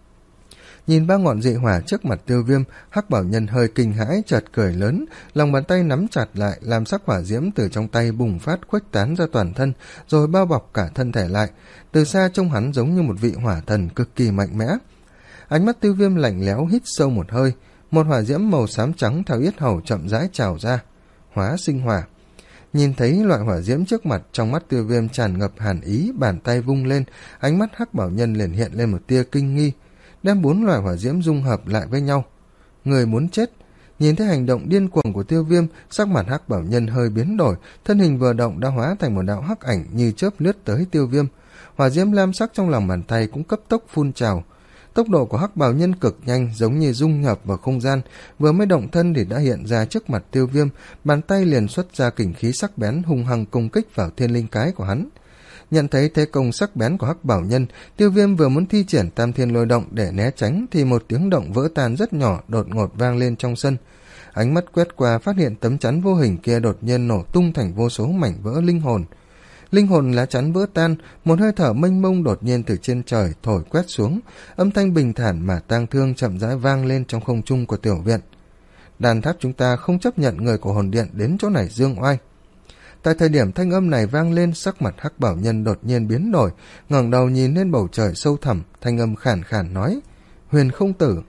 Nhìn ba ngọn dị hỏa trước mặt Tiêu Viêm, hắc bảo nhân hơi kinh hãi, chợt cười lớn, lòng bàn tay nắm chặt lại, làm sắc hỏa diễm từ trong tay bùng phát khuếch tán ra toàn thân, rồi bao bọc cả thân thể lại. Từ xa trông hắn giống như một vị hỏa thần cực kỳ mạnh mẽ. Ánh mắt Tiêu Viêm lạnh lẽo, hít sâu một hơi, một hỏa diễm màu xám trắng theo yết hầu chậm rãi trào ra, hóa sinh hỏa. Nhìn thấy loại hỏa diễm trước mặt, trong mắt Tiêu Viêm tràn ngập hàn ý, bàn tay vung lên, ánh mắt hắc bảo nhân liền hiện lên một tia kinh nghi, đem bốn loại hỏa diễm dung hợp lại với nhau. Người muốn chết. Nhìn thấy hành động điên cuồng của Tiêu Viêm, sắc mặt hắc bảo nhân hơi biến đổi, thân hình vừa động đã hóa thành một đạo hắc ảnh như chớp lướt tới Tiêu Viêm. Hỏa diễm lam sắc trong lòng bàn tay cũng cấp tốc phun trào. Tốc độ của hắc bào nhân cực nhanh, giống như dung nhập vào không gian, vừa mới động thân thì đã hiện ra trước mặt Tiêu Viêm, bàn tay liền xuất ra kình khí sắc bén hung hăng công kích vào thiên linh cái của hắn. Nhận thấy thế công sắc bén của hắc bảo nhân, Tiêu Viêm vừa muốn thi triển tam thiên lôi động để né tránh thì một tiếng động vỡ tan rất nhỏ đột ngột vang lên trong sân. Ánh mắt quét qua phát hiện tấm chắn vô hình kia đột nhiên nổ tung thành vô số mảnh vỡ linh hồn. Linh hồn lá chắn vỡ tan, một hơi thở mênh mông đột nhiên từ trên trời thổi quét xuống, âm thanh bình thản mà tang thương chậm rãi vang lên trong không trung của tiểu viện. Đàn Tháp chúng ta không chấp nhận người của hồn điện đến chỗ này dương oai. Tại thời điểm thanh âm này vang lên, sắc mặt hắc bảo nhân đột nhiên biến đổi, ngẩng đầu nhìn lên bầu trời sâu thẳm, thanh âm khàn khàn nói: Huyền không tử.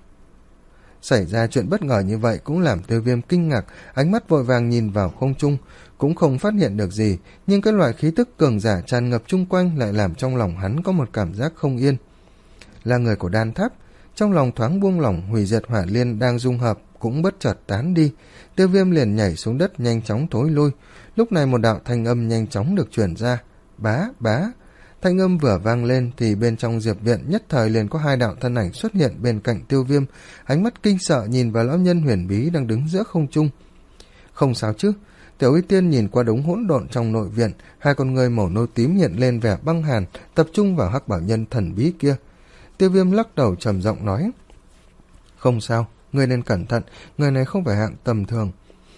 Xảy ra chuyện bất ngờ như vậy cũng làm Tiêu Viêm kinh ngạc, ánh mắt vội vàng nhìn vào không trung, cũng không phát hiện được gì, nhưng cái loại khí tức cường giả tràn ngập chung quanh lại làm trong lòng hắn có một cảm giác không yên. Là người của Đan Tháp, trong lòng thoáng buông lỏng, hủy diệt hỏa liên đang dung hợp cũng bất chợt tán đi. Tiêu Viêm liền nhảy xuống đất nhanh chóng thối lui. Lúc này một đạo thanh âm nhanh chóng được truyền ra: Bá, bá. Thanh âm vừa vang lên thì bên trong diệp viện nhất thời liền có hai đạo thân ảnh xuất hiện bên cạnh Tiêu Viêm, ánh mắt kinh sợ nhìn vào lão nhân huyền bí đang đứng giữa không trung. Không sao chứ? Tiểu Y Tiên nhìn qua đống hỗn độn trong nội viện, hai con người màu nâu tím hiện lên vẻ băng hàn, tập trung vào hắc bảo nhân thần bí kia. Tiêu Viêm lắc đầu trầm giọng nói: Không sao, ngươi nên cẩn thận, người này không phải hạng tầm thường.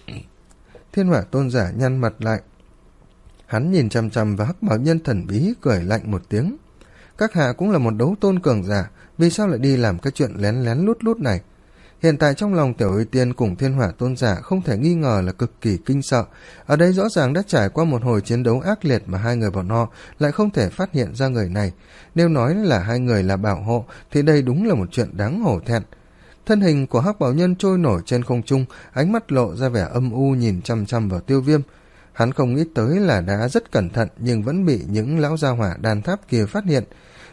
Thiên Hỏa Tôn giả nhăn mặt lại, hắn nhìn chằm chằm vào hắc bảo nhân thần bí, cười lạnh một tiếng: Các hạ cũng là một đấu tôn cường giả, vì sao lại đi làm cái chuyện lén lén lút lút này? Hiện tại trong lòng Tiểu Y Tiên cùng Thiên Hỏa Tôn giả không thể nghi ngờ là cực kỳ kinh sợ. Ở đây rõ ràng đã trải qua một hồi chiến đấu ác liệt mà hai người bọn họ lại không thể phát hiện ra người này. Nếu nói là hai người là bảo hộ thì đây đúng là một chuyện đáng hổ thẹn. Thân hình của hắc bảo nhân trôi nổi trên không trung, ánh mắt lộ ra vẻ âm u nhìn chăm chăm vào Tiêu Viêm. Hắn không nghĩ tới là đã rất cẩn thận nhưng vẫn bị những lão gia hỏa Đan Tháp kia phát hiện.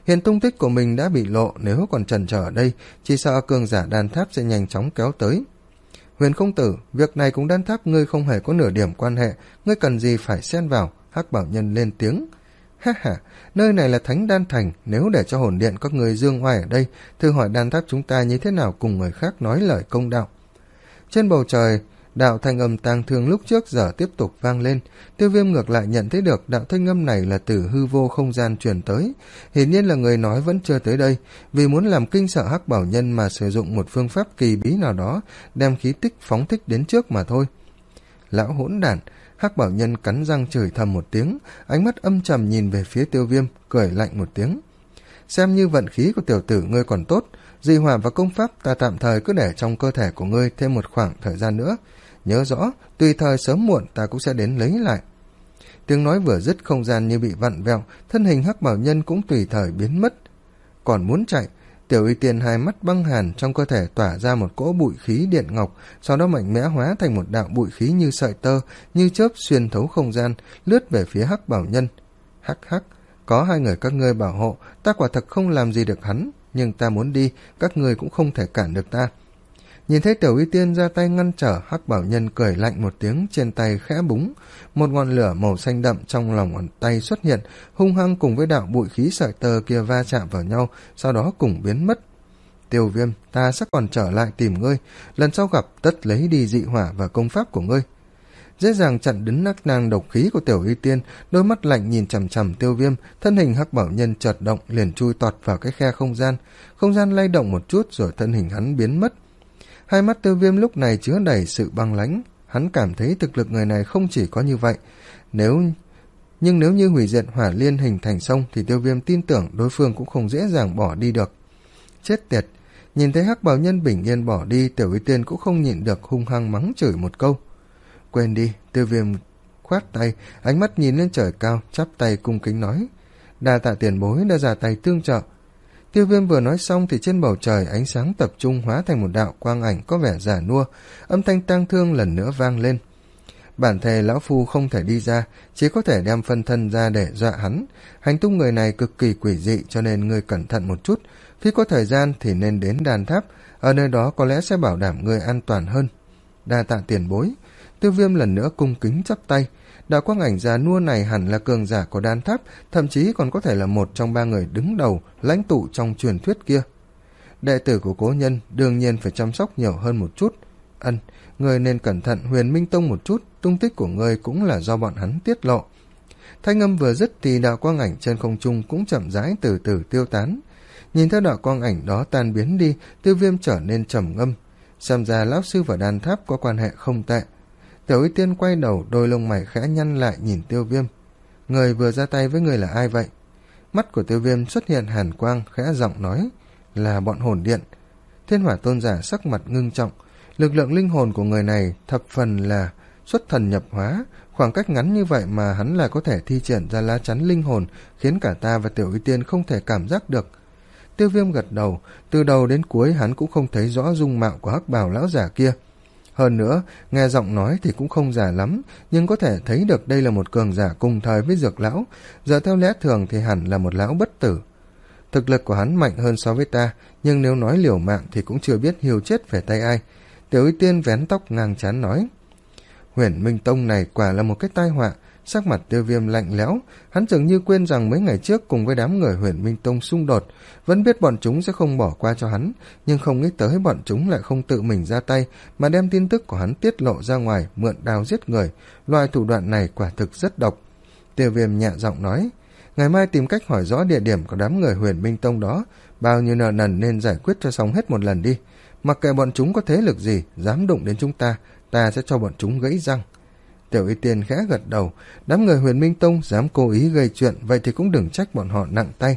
Hiện tung tích của mình đã bị lộ, nếu còn chần chờ ở đây, chỉ sợ cường giả đan tháp sẽ nhanh chóng kéo tới. Huyền công tử, việc này cũng đan tháp ngươi không hề có nửa điểm quan hệ, ngươi cần gì phải xen vào? Hắc Bảo Nhân lên tiếng. Ha ha, nơi này là Thánh Đan Thành, nếu để cho hồn điện các người dương oai ở đây, thử hỏi đan tháp chúng ta như thế nào cùng người khác nói lời công đạo. Trên bầu trời, đạo thanh âm tang thương lúc trước giờ tiếp tục vang lên. Tiêu Viêm ngược lại nhận thấy được đạo thanh âm này là từ hư vô không gian truyền tới. Hiển nhiên là người nói vẫn chưa tới đây, vì muốn làm kinh sợ Hắc Bảo Nhân mà sử dụng một phương pháp kỳ bí nào đó, đem khí tích phóng thích đến trước mà thôi. Lão hỗn đản! Hắc Bảo Nhân cắn răng chửi thầm một tiếng, ánh mắt âm trầm nhìn về phía Tiêu Viêm, cười lạnh một tiếng. Xem như vận khí của tiểu tử ngươi còn tốt, dị hỏa và công pháp ta tạm thời cứ để trong cơ thể của ngươi thêm một khoảng thời gian nữa. Nhớ rõ, tùy thời sớm muộn ta cũng sẽ đến lấy lại. Tiếng nói vừa dứt, không gian như bị vặn vẹo, thân hình Hắc Bảo Nhân cũng tùy thời biến mất. Còn muốn chạy, Tiểu Y Tiên hai mắt băng hàn, trong cơ thể tỏa ra một cỗ bụi khí điện ngọc, sau đó mạnh mẽ hóa thành một đạo bụi khí như sợi tơ, như chớp xuyên thấu không gian, lướt về phía Hắc Bảo Nhân. Hắc hắc, có hai người các ngươi bảo hộ, ta quả thật không làm gì được hắn, nhưng ta muốn đi, các ngươi cũng không thể cản được ta. Nhìn thấy Tiểu Y Tiên ra tay ngăn trở, Hắc Bảo Nhân cười lạnh một tiếng, trên tay khẽ búng, một ngọn lửa màu xanh đậm trong lòng ngón tay xuất hiện, hung hăng cùng với đạo bụi khí sợi tơ kia va chạm vào nhau, sau đó cùng biến mất. Tiêu Viêm, ta sẽ còn trở lại tìm ngươi, lần sau gặp tất lấy đi dị hỏa và công pháp của ngươi. Dễ dàng chặn đứng nắc nang độc khí của Tiểu Y Tiên, đôi mắt lạnh nhìn chằm chằm Tiêu Viêm, thân hình Hắc Bảo Nhân chợt động, liền chui tọt vào cái khe không gian, không gian lay động một chút rồi thân hình hắn biến mất. Hai mắt Tiêu Viêm lúc này chứa đầy sự băng lãnh, hắn cảm thấy thực lực người này không chỉ có như vậy, nếu nhưng nếu như hủy diệt hỏa liên hình thành sông thì Tiêu Viêm tin tưởng đối phương cũng không dễ dàng bỏ đi được. Chết tiệt! Nhìn thấy Hắc Bảo Nhân bình yên bỏ đi, Tiểu Y Tiên cũng không nhịn được hung hăng mắng chửi một câu. Quên đi! Tiêu Viêm khoát tay, ánh mắt nhìn lên trời cao, chắp tay cung kính nói. Đa tạ tiền bối đã ra tay tương trợ. Tiêu Viêm vừa nói xong thì trên bầu trời ánh sáng tập trung hóa thành một đạo quang ảnh có vẻ già nua, âm thanh tang thương lần nữa vang lên. Bản thể lão phu không thể đi ra, chỉ có thể đem phân thân ra để dọa hắn. Hành tung người này cực kỳ quỷ dị, cho nên ngươi cẩn thận một chút, khi có thời gian thì nên đến đan tháp, ở nơi đó có lẽ sẽ bảo đảm ngươi an toàn hơn. Đa tạ tiền bối. Tiêu Viêm lần nữa cung kính chắp tay. Đạo quang ảnh già nua này hẳn là cường giả của đan tháp, thậm chí còn có thể là một trong ba người đứng đầu, lãnh tụ trong truyền thuyết kia. Đệ tử của cố nhân đương nhiên phải chăm sóc nhiều hơn một chút. Ân, người nên cẩn thận Huyền Minh Tông một chút, tung tích của người cũng là do bọn hắn tiết lộ. Thanh âm vừa dứt thì đạo quang ảnh trên không trung cũng chậm rãi từ từ tiêu tán. Nhìn theo đạo quang ảnh đó tan biến đi, Tiêu Viêm trở nên trầm ngâm. Xem ra lão sư và đan tháp có quan hệ không tệ. Tiểu Y Tiên quay đầu, đôi lông mày khẽ nhăn lại nhìn Tiêu Viêm. Người vừa ra tay với người là ai vậy? Mắt của Tiêu Viêm xuất hiện hàn quang, khẽ giọng nói. Là bọn hồn điện. Thiên Hỏa Tôn giả sắc mặt ngưng trọng. Lực lượng linh hồn của người này thập phần là xuất thần nhập hóa. Khoảng cách ngắn như vậy mà hắn là có thể thi triển ra lá chắn linh hồn, khiến cả ta và Tiểu Y Tiên không thể cảm giác được. Tiêu Viêm gật đầu, từ đầu đến cuối hắn cũng không thấy rõ dung mạo của hắc bào lão giả kia. Hơn nữa, nghe giọng nói thì cũng không già lắm, nhưng có thể thấy được đây là một cường giả cùng thời với Dược lão, giờ theo lẽ thường thì hẳn là một lão bất tử. Thực lực của hắn mạnh hơn so với ta, nhưng nếu nói liều mạng thì cũng chưa biết hiu chết về tay ai. Tiểu Y Tiên vén tóc ngang trán nói. Huyền Minh Tông này quả là một cái tai họa. Sắc mặt Tiêu Viêm lạnh lẽo, hắn dường như quên rằng mấy ngày trước cùng với đám người Huyền Minh Tông xung đột, vẫn biết bọn chúng sẽ không bỏ qua cho hắn, nhưng không nghĩ tới bọn chúng lại không tự mình ra tay, mà đem tin tức của hắn tiết lộ ra ngoài, mượn đao giết người. Loại thủ đoạn này quả thực rất độc. Tiêu Viêm nhẹ giọng nói, ngày mai tìm cách hỏi rõ địa điểm của đám người Huyền Minh Tông đó, bao nhiêu nợ nần nên giải quyết cho xong hết một lần đi. Mặc kệ bọn chúng có thế lực gì, dám đụng đến chúng ta, ta sẽ cho bọn chúng gãy răng. Tiểu Y Tiên khẽ gật đầu, đám người Huyền Minh Tông dám cố ý gây chuyện, vậy thì cũng đừng trách bọn họ nặng tay.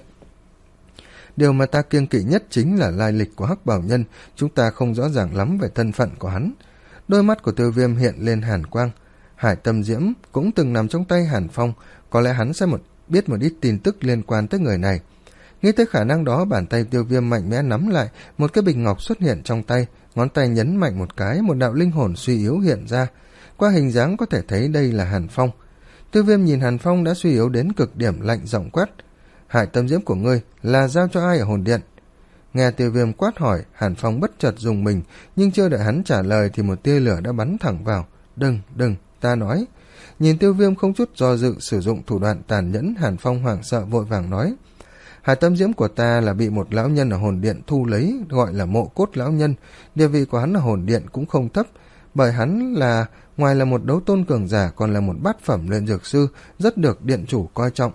Điều mà ta kiêng kỵ nhất chính là lai lịch của Hắc Bảo Nhân, chúng ta không rõ ràng lắm về thân phận của hắn. Đôi mắt của Tiêu Viêm hiện lên hàn quang. Hải Tâm Diễm cũng từng nằm trong tay Hàn Phong, có lẽ hắn sẽ một biết một ít tin tức liên quan tới người này. Nghĩ tới khả năng đó, bàn tay Tiêu Viêm mạnh mẽ nắm lại, một cái bình ngọc xuất hiện trong tay, ngón tay nhấn mạnh một cái, một đạo linh hồn suy yếu hiện ra. Qua hình dáng có thể thấy đây là Hàn Phong. Tiêu Viêm nhìn Hàn Phong đã suy yếu đến cực điểm, lạnh giọng quát. hại tâm diễm của ngươi là giao cho ai ở hồn điện? Nghe Tiêu Viêm quát hỏi, Hàn Phong bất chợt dùng mình, nhưng chưa đợi hắn trả lời thì một tia lửa đã bắn thẳng vào. Đừng, đừng, ta nói. Nhìn Tiêu Viêm không chút do dự sử dụng thủ đoạn tàn nhẫn, Hàn Phong hoảng sợ vội vàng nói: hại tâm diễm của ta là bị một lão nhân ở hồn điện thu lấy, gọi là Mộ Cốt lão nhân. Địa vị của hắn ở hồn điện cũng không thấp, bởi hắn là ngoài là một đấu tôn cường giả còn là một bát phẩm luyện dược sư, rất được điện chủ coi trọng.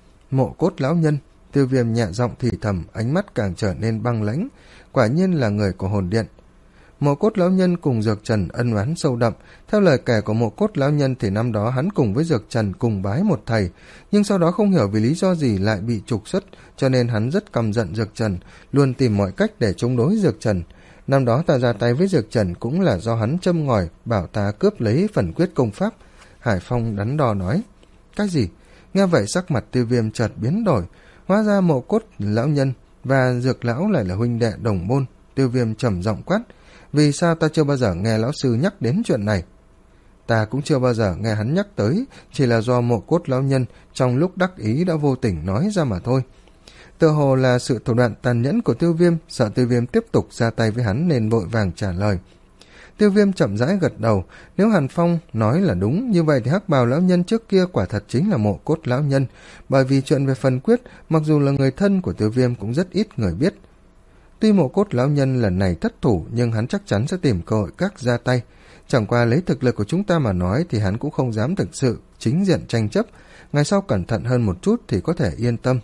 Mộ Cốt lão nhân. Tiêu Viêm nhẹ giọng thì thầm, ánh mắt càng trở nên băng lãnh. Quả nhiên là người của hồn điện. Mộ Cốt lão nhân cùng Dược Trần ân oán sâu đậm. Theo lời kể của Mộ Cốt lão nhân thì năm đó hắn cùng với Dược Trần cùng bái một thầy, nhưng sau đó không hiểu vì lý do gì lại bị trục xuất, cho nên hắn rất căm giận Dược Trần, luôn tìm mọi cách để chống đối Dược Trần. Năm đó ta ra tay với Dược Trần cũng là do hắn châm ngòi bảo ta cướp lấy phần quyết công pháp. Hải Phong đắn đo nói. Cái gì? Nghe vậy sắc mặt Tiêu Viêm chợt biến đổi. Hóa ra Mộ Cốt lão nhân và Dược lão lại là huynh đệ đồng môn. Tiêu Viêm trầm giọng quát: vì sao ta chưa bao giờ nghe lão sư nhắc đến chuyện này? Ta cũng chưa bao giờ nghe hắn nhắc tới, chỉ là do Mộ Cốt lão nhân trong lúc đắc ý đã vô tình nói ra mà thôi. Tựa hồ là sự thủ đoạn tàn nhẫn của Tiêu Viêm, sợ Tiêu Viêm tiếp tục ra tay với hắn nên vội vàng trả lời. Tiêu Viêm chậm rãi gật đầu. Nếu Hàn Phong nói là đúng, như vậy thì hắc bào lão nhân trước kia quả thật chính là Mộ Cốt lão nhân, bởi vì chuyện về phần quyết, mặc dù là người thân của Tiêu Viêm cũng rất ít người biết. Tuy Mộ Cốt lão nhân lần này thất thủ, nhưng hắn chắc chắn sẽ tìm cơ hội các ra tay. Chẳng qua lấy thực lực của chúng ta mà nói thì hắn cũng không dám thực sự chính diện tranh chấp, ngày sau cẩn thận hơn một chút thì có thể yên tâm.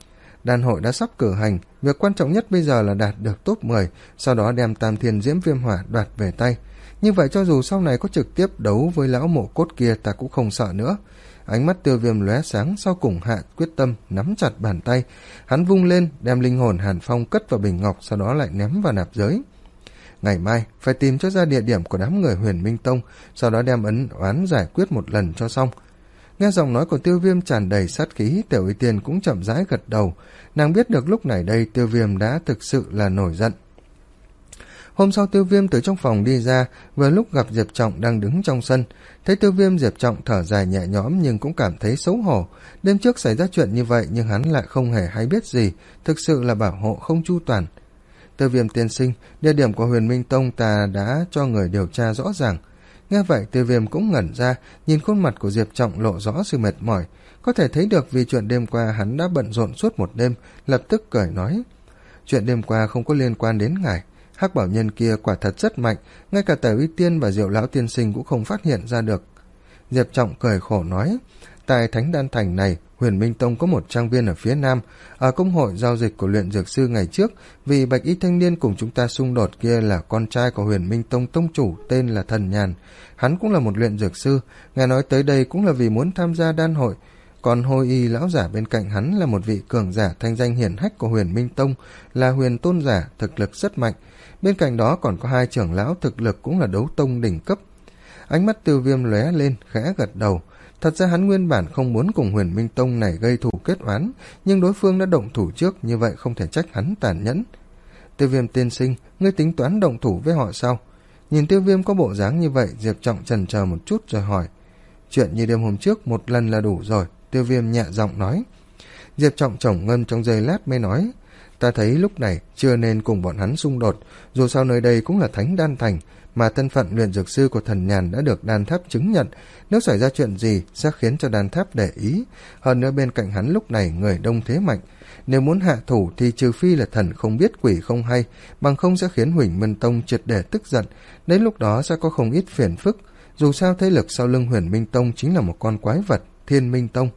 Đan hội đã sắp cử hành, việc quan trọng nhất bây giờ là đạt được top mười, sau đó đem Tam Thiên Diễm Viêm Hỏa đoạt về tay. Như vậy cho dù sau này có trực tiếp đấu với lão Mộ Cốt kia ta cũng không sợ nữa. Ánh mắt Tiêu Viêm lóe sáng, sau cùng hạ quyết tâm nắm chặt bàn tay. Hắn vung lên đem linh hồn Hàn Phong cất vào bình ngọc, sau đó lại ném vào nạp giới. Ngày mai phải tìm cho ra địa điểm của đám người Huyền Minh Tông, sau đó đem ấn oán giải quyết một lần cho xong. Nghe giọng nói của Tiêu Viêm tràn đầy sát khí, Tiểu Y Tiên cũng chậm rãi gật đầu. Nàng biết được lúc này đây Tiêu Viêm đã thực sự là nổi giận. Hôm sau Tiêu Viêm từ trong phòng đi ra, vừa lúc gặp Diệp Trọng đang đứng trong sân. Thấy Tiêu Viêm, Diệp Trọng thở dài nhẹ nhõm nhưng cũng cảm thấy xấu hổ. Đêm trước xảy ra chuyện như vậy nhưng hắn lại không hề hay biết gì, thực sự là bảo hộ không chu toàn. Tiêu Viêm tiên sinh, địa điểm của Huyền Minh Tông ta đã cho người điều tra rõ ràng. Nghe vậy Tiêu Viêm cũng ngẩn ra, nhìn khuôn mặt của Diệp Trọng lộ rõ sự mệt mỏi. Có thể thấy được vì chuyện đêm qua hắn đã bận rộn suốt một đêm, lập tức cười nói. Chuyện đêm qua không có liên quan đến ngài. Hắc bảo nhân kia quả thật rất mạnh, ngay cả Tề Uy Tiên và Diệu lão tiên sinh cũng không phát hiện ra được. Diệp Trọng cười khổ nói, tại Thánh Đan Thành này, Huyền Minh Tông có một trang viên ở phía nam. Ở công hội giao dịch của luyện dược sư ngày trước, vì bạch y thanh niên cùng chúng ta xung đột kia là con trai của Huyền Minh Tông tông chủ tên là Thần Nhàn. Hắn cũng là một luyện dược sư, ngài nói tới đây cũng là vì muốn tham gia đan hội. Còn Hôi Y lão giả bên cạnh hắn là một vị cường giả thanh danh hiển hách của Huyền Minh Tông, là Huyền Tôn giả, thực lực rất mạnh. Bên cạnh đó còn có hai trưởng lão thực lực cũng là đấu tông đỉnh cấp. Ánh mắt Tiêu Viêm lóe lên, khẽ gật đầu. Thật ra hắn nguyên bản không muốn cùng Huyền Minh Tông này gây thù kết oán, nhưng đối phương đã động thủ trước, như vậy không thể trách hắn tàn nhẫn. Tiêu Viêm tiên sinh, ngươi tính toán động thủ với họ sao? Nhìn Tiêu Viêm có bộ dáng như vậy, Diệp Trọng chần chờ một chút rồi hỏi. Chuyện như đêm hôm trước một lần là đủ rồi, Tiêu Viêm nhẹ giọng nói. Diệp Trọng trầm ngâm trong giây lát mới nói, ta thấy lúc này chưa nên cùng bọn hắn xung đột, dù sao nơi đây cũng là Thánh Đan Thành, mà thân phận luyện dược sư của Thần Nhàn đã được Đan Tháp chứng nhận, nếu xảy ra chuyện gì sẽ khiến cho Đan Tháp để ý. Hơn nữa bên cạnh hắn lúc này người đông thế mạnh, nếu muốn hạ thủ thì trừ phi là thần không biết quỷ không hay, bằng không sẽ khiến Huỳnh Minh Tông triệt để tức giận, đến lúc đó sẽ có không ít phiền phức. Dù sao thế lực sau lưng Huyền Minh Tông chính là một con quái vật, Thiên Minh Tông.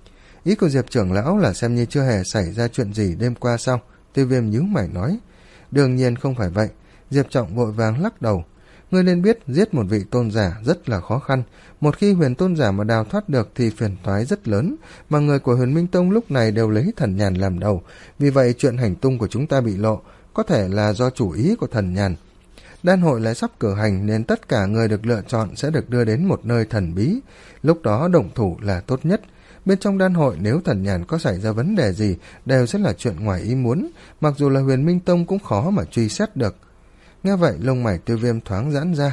Ý của Diệp trưởng lão là xem như chưa hề xảy ra chuyện gì đêm qua sao? Tiêu Viêm nhíu mày nói. Đương nhiên không phải vậy. Diệp Trọng vội vàng lắc đầu. Ngươi nên biết giết một vị tôn giả rất là khó khăn. Một khi Huyền tôn giả mà đào thoát được thì phiền toái rất lớn, mà người của Huyền Minh Tông lúc này đều lấy Thần Nhàn làm đầu. Vì vậy chuyện hành tung của chúng ta bị lộ có thể là do chủ ý của Thần Nhàn. Đan hội lại sắp cử hành nên tất cả người được lựa chọn sẽ được đưa đến một nơi thần bí. Lúc đó động thủ là tốt nhất. Bên trong đan hội nếu Thần Nhàn có xảy ra vấn đề gì đều sẽ là chuyện ngoài ý muốn, mặc dù là Huyền Minh Tông cũng khó mà truy xét được. Nghe vậy lông mày Tiêu Viêm thoáng giãn ra.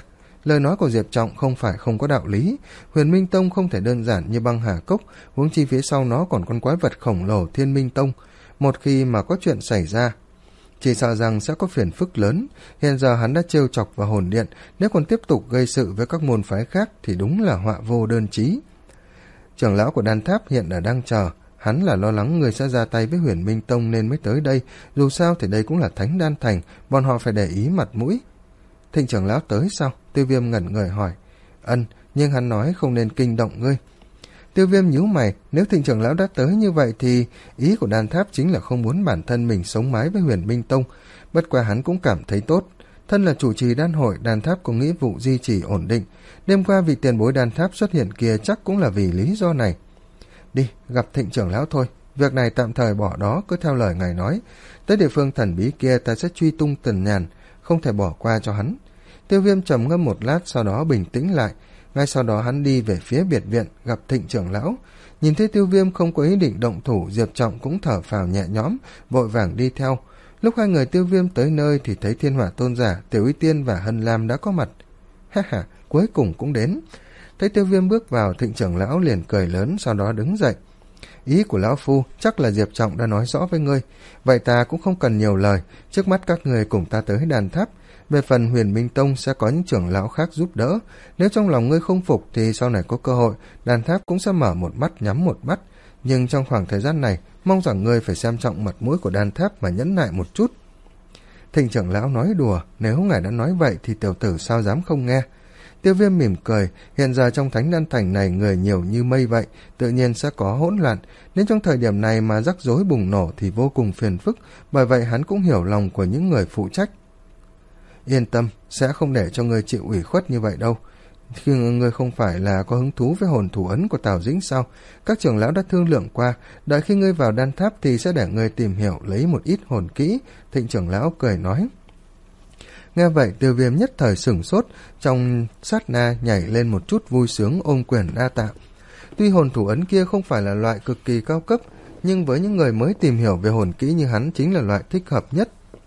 Lời nói của Diệp Trọng không phải không có đạo lý. Huyền Minh Tông không thể đơn giản như băng hà cốc, huống chi phía sau nó còn con quái vật khổng lồ Thiên Minh Tông. Một khi mà có chuyện xảy ra, chỉ sợ rằng sẽ có phiền phức lớn. Hiện giờ hắn đã trêu chọc vào hồn điện, nếu còn tiếp tục gây sự với các môn phái khác thì đúng là họa vô đơn chí. Trưởng lão của Đan Tháp hiện đã đang chờ. Hắn là lo lắng người sẽ ra tay với Huyền Minh Tông nên mới tới đây. Dù sao thì đây cũng là Thánh Đan Thành, bọn họ phải để ý mặt mũi. Thịnh trưởng lão tới sao? Tiêu Viêm ngẩn người hỏi. Ân, nhưng hắn nói không nên kinh động ngươi. Tiêu Viêm nhíu mày, nếu Thịnh trưởng lão đã tới như vậy thì ý của Đan Tháp chính là không muốn bản thân mình sống mái với Huyền Minh Tông. Bất quá hắn cũng cảm thấy tốt. Thân là chủ trì đan hội, Đan Tháp có nghĩa vụ duy trì ổn định. Đêm qua vị tiền bối Đan Tháp xuất hiện kia chắc cũng là vì lý do này. Đi, gặp Thịnh trưởng lão thôi. Việc này tạm thời bỏ đó, cứ theo lời ngài nói. Tới địa phương thần bí kia ta sẽ truy tung Tần Nhàn, không thể bỏ qua cho hắn. Tiêu Viêm trầm ngâm một lát, sau đó bình tĩnh lại. Ngay sau đó hắn đi về phía biệt viện, gặp Thịnh trưởng lão. Nhìn thấy Tiêu Viêm không có ý định động thủ, Diệp Trọng cũng thở phào nhẹ nhõm, vội vàng đi theo. Lúc hai người Tiêu Viêm tới nơi thì thấy Thiên Hỏa tôn giả, Tiểu Y Tiên và Hân Lam đã có mặt. Ha ha, cuối cùng cũng đến. Thấy Tiêu Viêm bước vào, Thịnh trưởng lão liền cười lớn, sau đó đứng dậy. Ý của lão phu chắc là Diệp Trọng đã nói rõ với ngươi, vậy ta cũng không cần nhiều lời, trước mắt các người cùng ta tới Đan Tháp. Về phần Huyền Minh Tông sẽ có những trưởng lão khác giúp đỡ, nếu trong lòng ngươi không phục thì sau này có cơ hội, Đan Tháp cũng sẽ mở một mắt nhắm một mắt, nhưng trong khoảng thời gian này, mong rằng ngươi phải xem trọng mặt mũi của Đan Tháp mà nhẫn nại một chút. Thịnh trưởng lão nói đùa, nếu ngài đã nói vậy thì tiểu tử sao dám không nghe. Tiêu Viêm mỉm cười, hiện giờ trong Thánh Đan Thành này người nhiều như mây vậy, tự nhiên sẽ có hỗn loạn, nên trong thời điểm này mà rắc rối bùng nổ thì vô cùng phiền phức, bởi vậy hắn cũng hiểu lòng của những người phụ trách. Yên tâm, sẽ không để cho ngươi chịu ủy khuất như vậy đâu. Khi ngươi không phải là có hứng thú với hồn thủ ấn của Tào Dĩnh sao? Các trưởng lão đã thương lượng qua, đợi khi ngươi vào Đan Tháp thì sẽ để ngươi tìm hiểu lấy một ít hồn kỹ. Thịnh trưởng lão cười nói. Nghe vậy Tiêu Viêm nhất thời sửng sốt, trong sát na nhảy lên một chút vui sướng ôm quyền đa tạ. Tuy hồn thủ ấn kia không phải là loại cực kỳ cao cấp, nhưng với những người mới tìm hiểu về hồn kỹ như hắn chính là loại thích hợp nhất.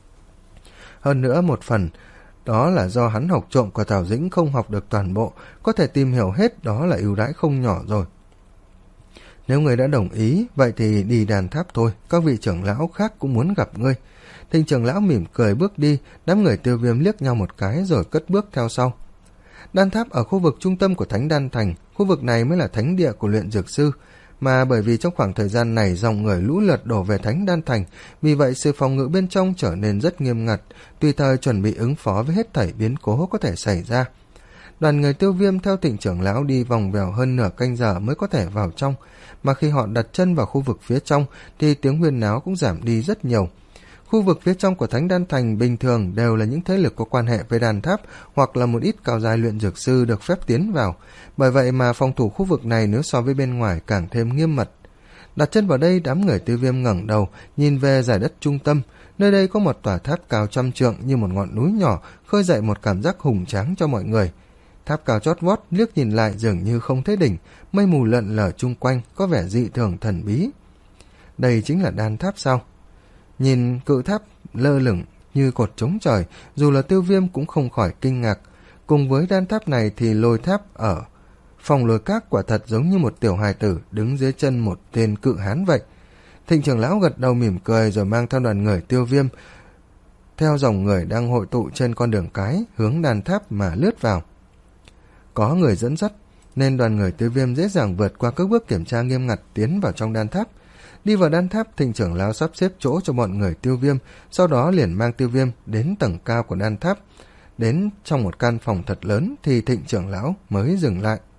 Hơn nữa một phần, đó là do hắn học trộm của Tào Dĩnh không học được toàn bộ, có thể tìm hiểu hết, đó là ưu đãi không nhỏ rồi. Nếu người đã đồng ý, vậy thì đi Đan Tháp thôi, các vị trưởng lão khác cũng muốn gặp ngươi. Thịnh trưởng lão mỉm cười bước đi, đám người Tiêu Viêm liếc nhau một cái rồi cất bước theo sau. Đan Tháp ở khu vực trung tâm của Thánh Đan Thành, khu vực này mới là thánh địa của luyện dược sư, mà bởi vì trong khoảng thời gian này dòng người lũ lượt đổ về Thánh Đan Thành, vì vậy sự phòng ngự bên trong trở nên rất nghiêm ngặt, tùy thời chuẩn bị ứng phó với hết thảy biến cố có thể xảy ra. Đoàn người Tiêu Viêm theo Thịnh trưởng lão đi vòng vèo hơn nửa canh giờ mới có thể vào trong, mà khi họ đặt chân vào khu vực phía trong thì tiếng huyên náo cũng giảm đi rất nhiều. Khu vực phía trong của Thánh Đan Thành bình thường đều là những thế lực có quan hệ với Đan Tháp hoặc là một ít cao giai luyện dược sư được phép tiến vào, bởi vậy mà phòng thủ khu vực này nếu so với bên ngoài càng thêm nghiêm mật. Đặt chân vào đây, đám người Tiêu Viêm ngẩng đầu nhìn về giải đất trung tâm, nơi đây có một tòa tháp cao trăm trượng như một ngọn núi nhỏ, khơi dậy một cảm giác hùng tráng cho mọi người. Tháp cao chót vót, liếc nhìn lại dường như không thấy đỉnh, mây mù lợn lờ chung quanh có vẻ dị thường thần bí. Đây chính là Đan Tháp sao? Nhìn cự tháp lơ lửng như cột trống trời, dù là Tiêu Viêm cũng không khỏi kinh ngạc. Cùng với Đan Tháp này thì lôi tháp ở phòng lôi các quả thật giống như một tiểu hài tử đứng dưới chân một tên cự hán vậy. Thịnh trưởng lão gật đầu mỉm cười rồi mang theo đoàn người Tiêu Viêm theo dòng người đang hội tụ trên con đường cái hướng Đan Tháp mà lướt vào. Có người dẫn dắt nên đoàn người Tiêu Viêm dễ dàng vượt qua các bước kiểm tra nghiêm ngặt tiến vào trong Đan Tháp. Đi vào Đan Tháp, Thịnh trưởng lão sắp xếp chỗ cho bọn người Tiêu Viêm, sau đó liền mang Tiêu Viêm đến tầng cao của Đan Tháp. Đến trong một căn phòng thật lớn thì Thịnh trưởng lão mới dừng lại.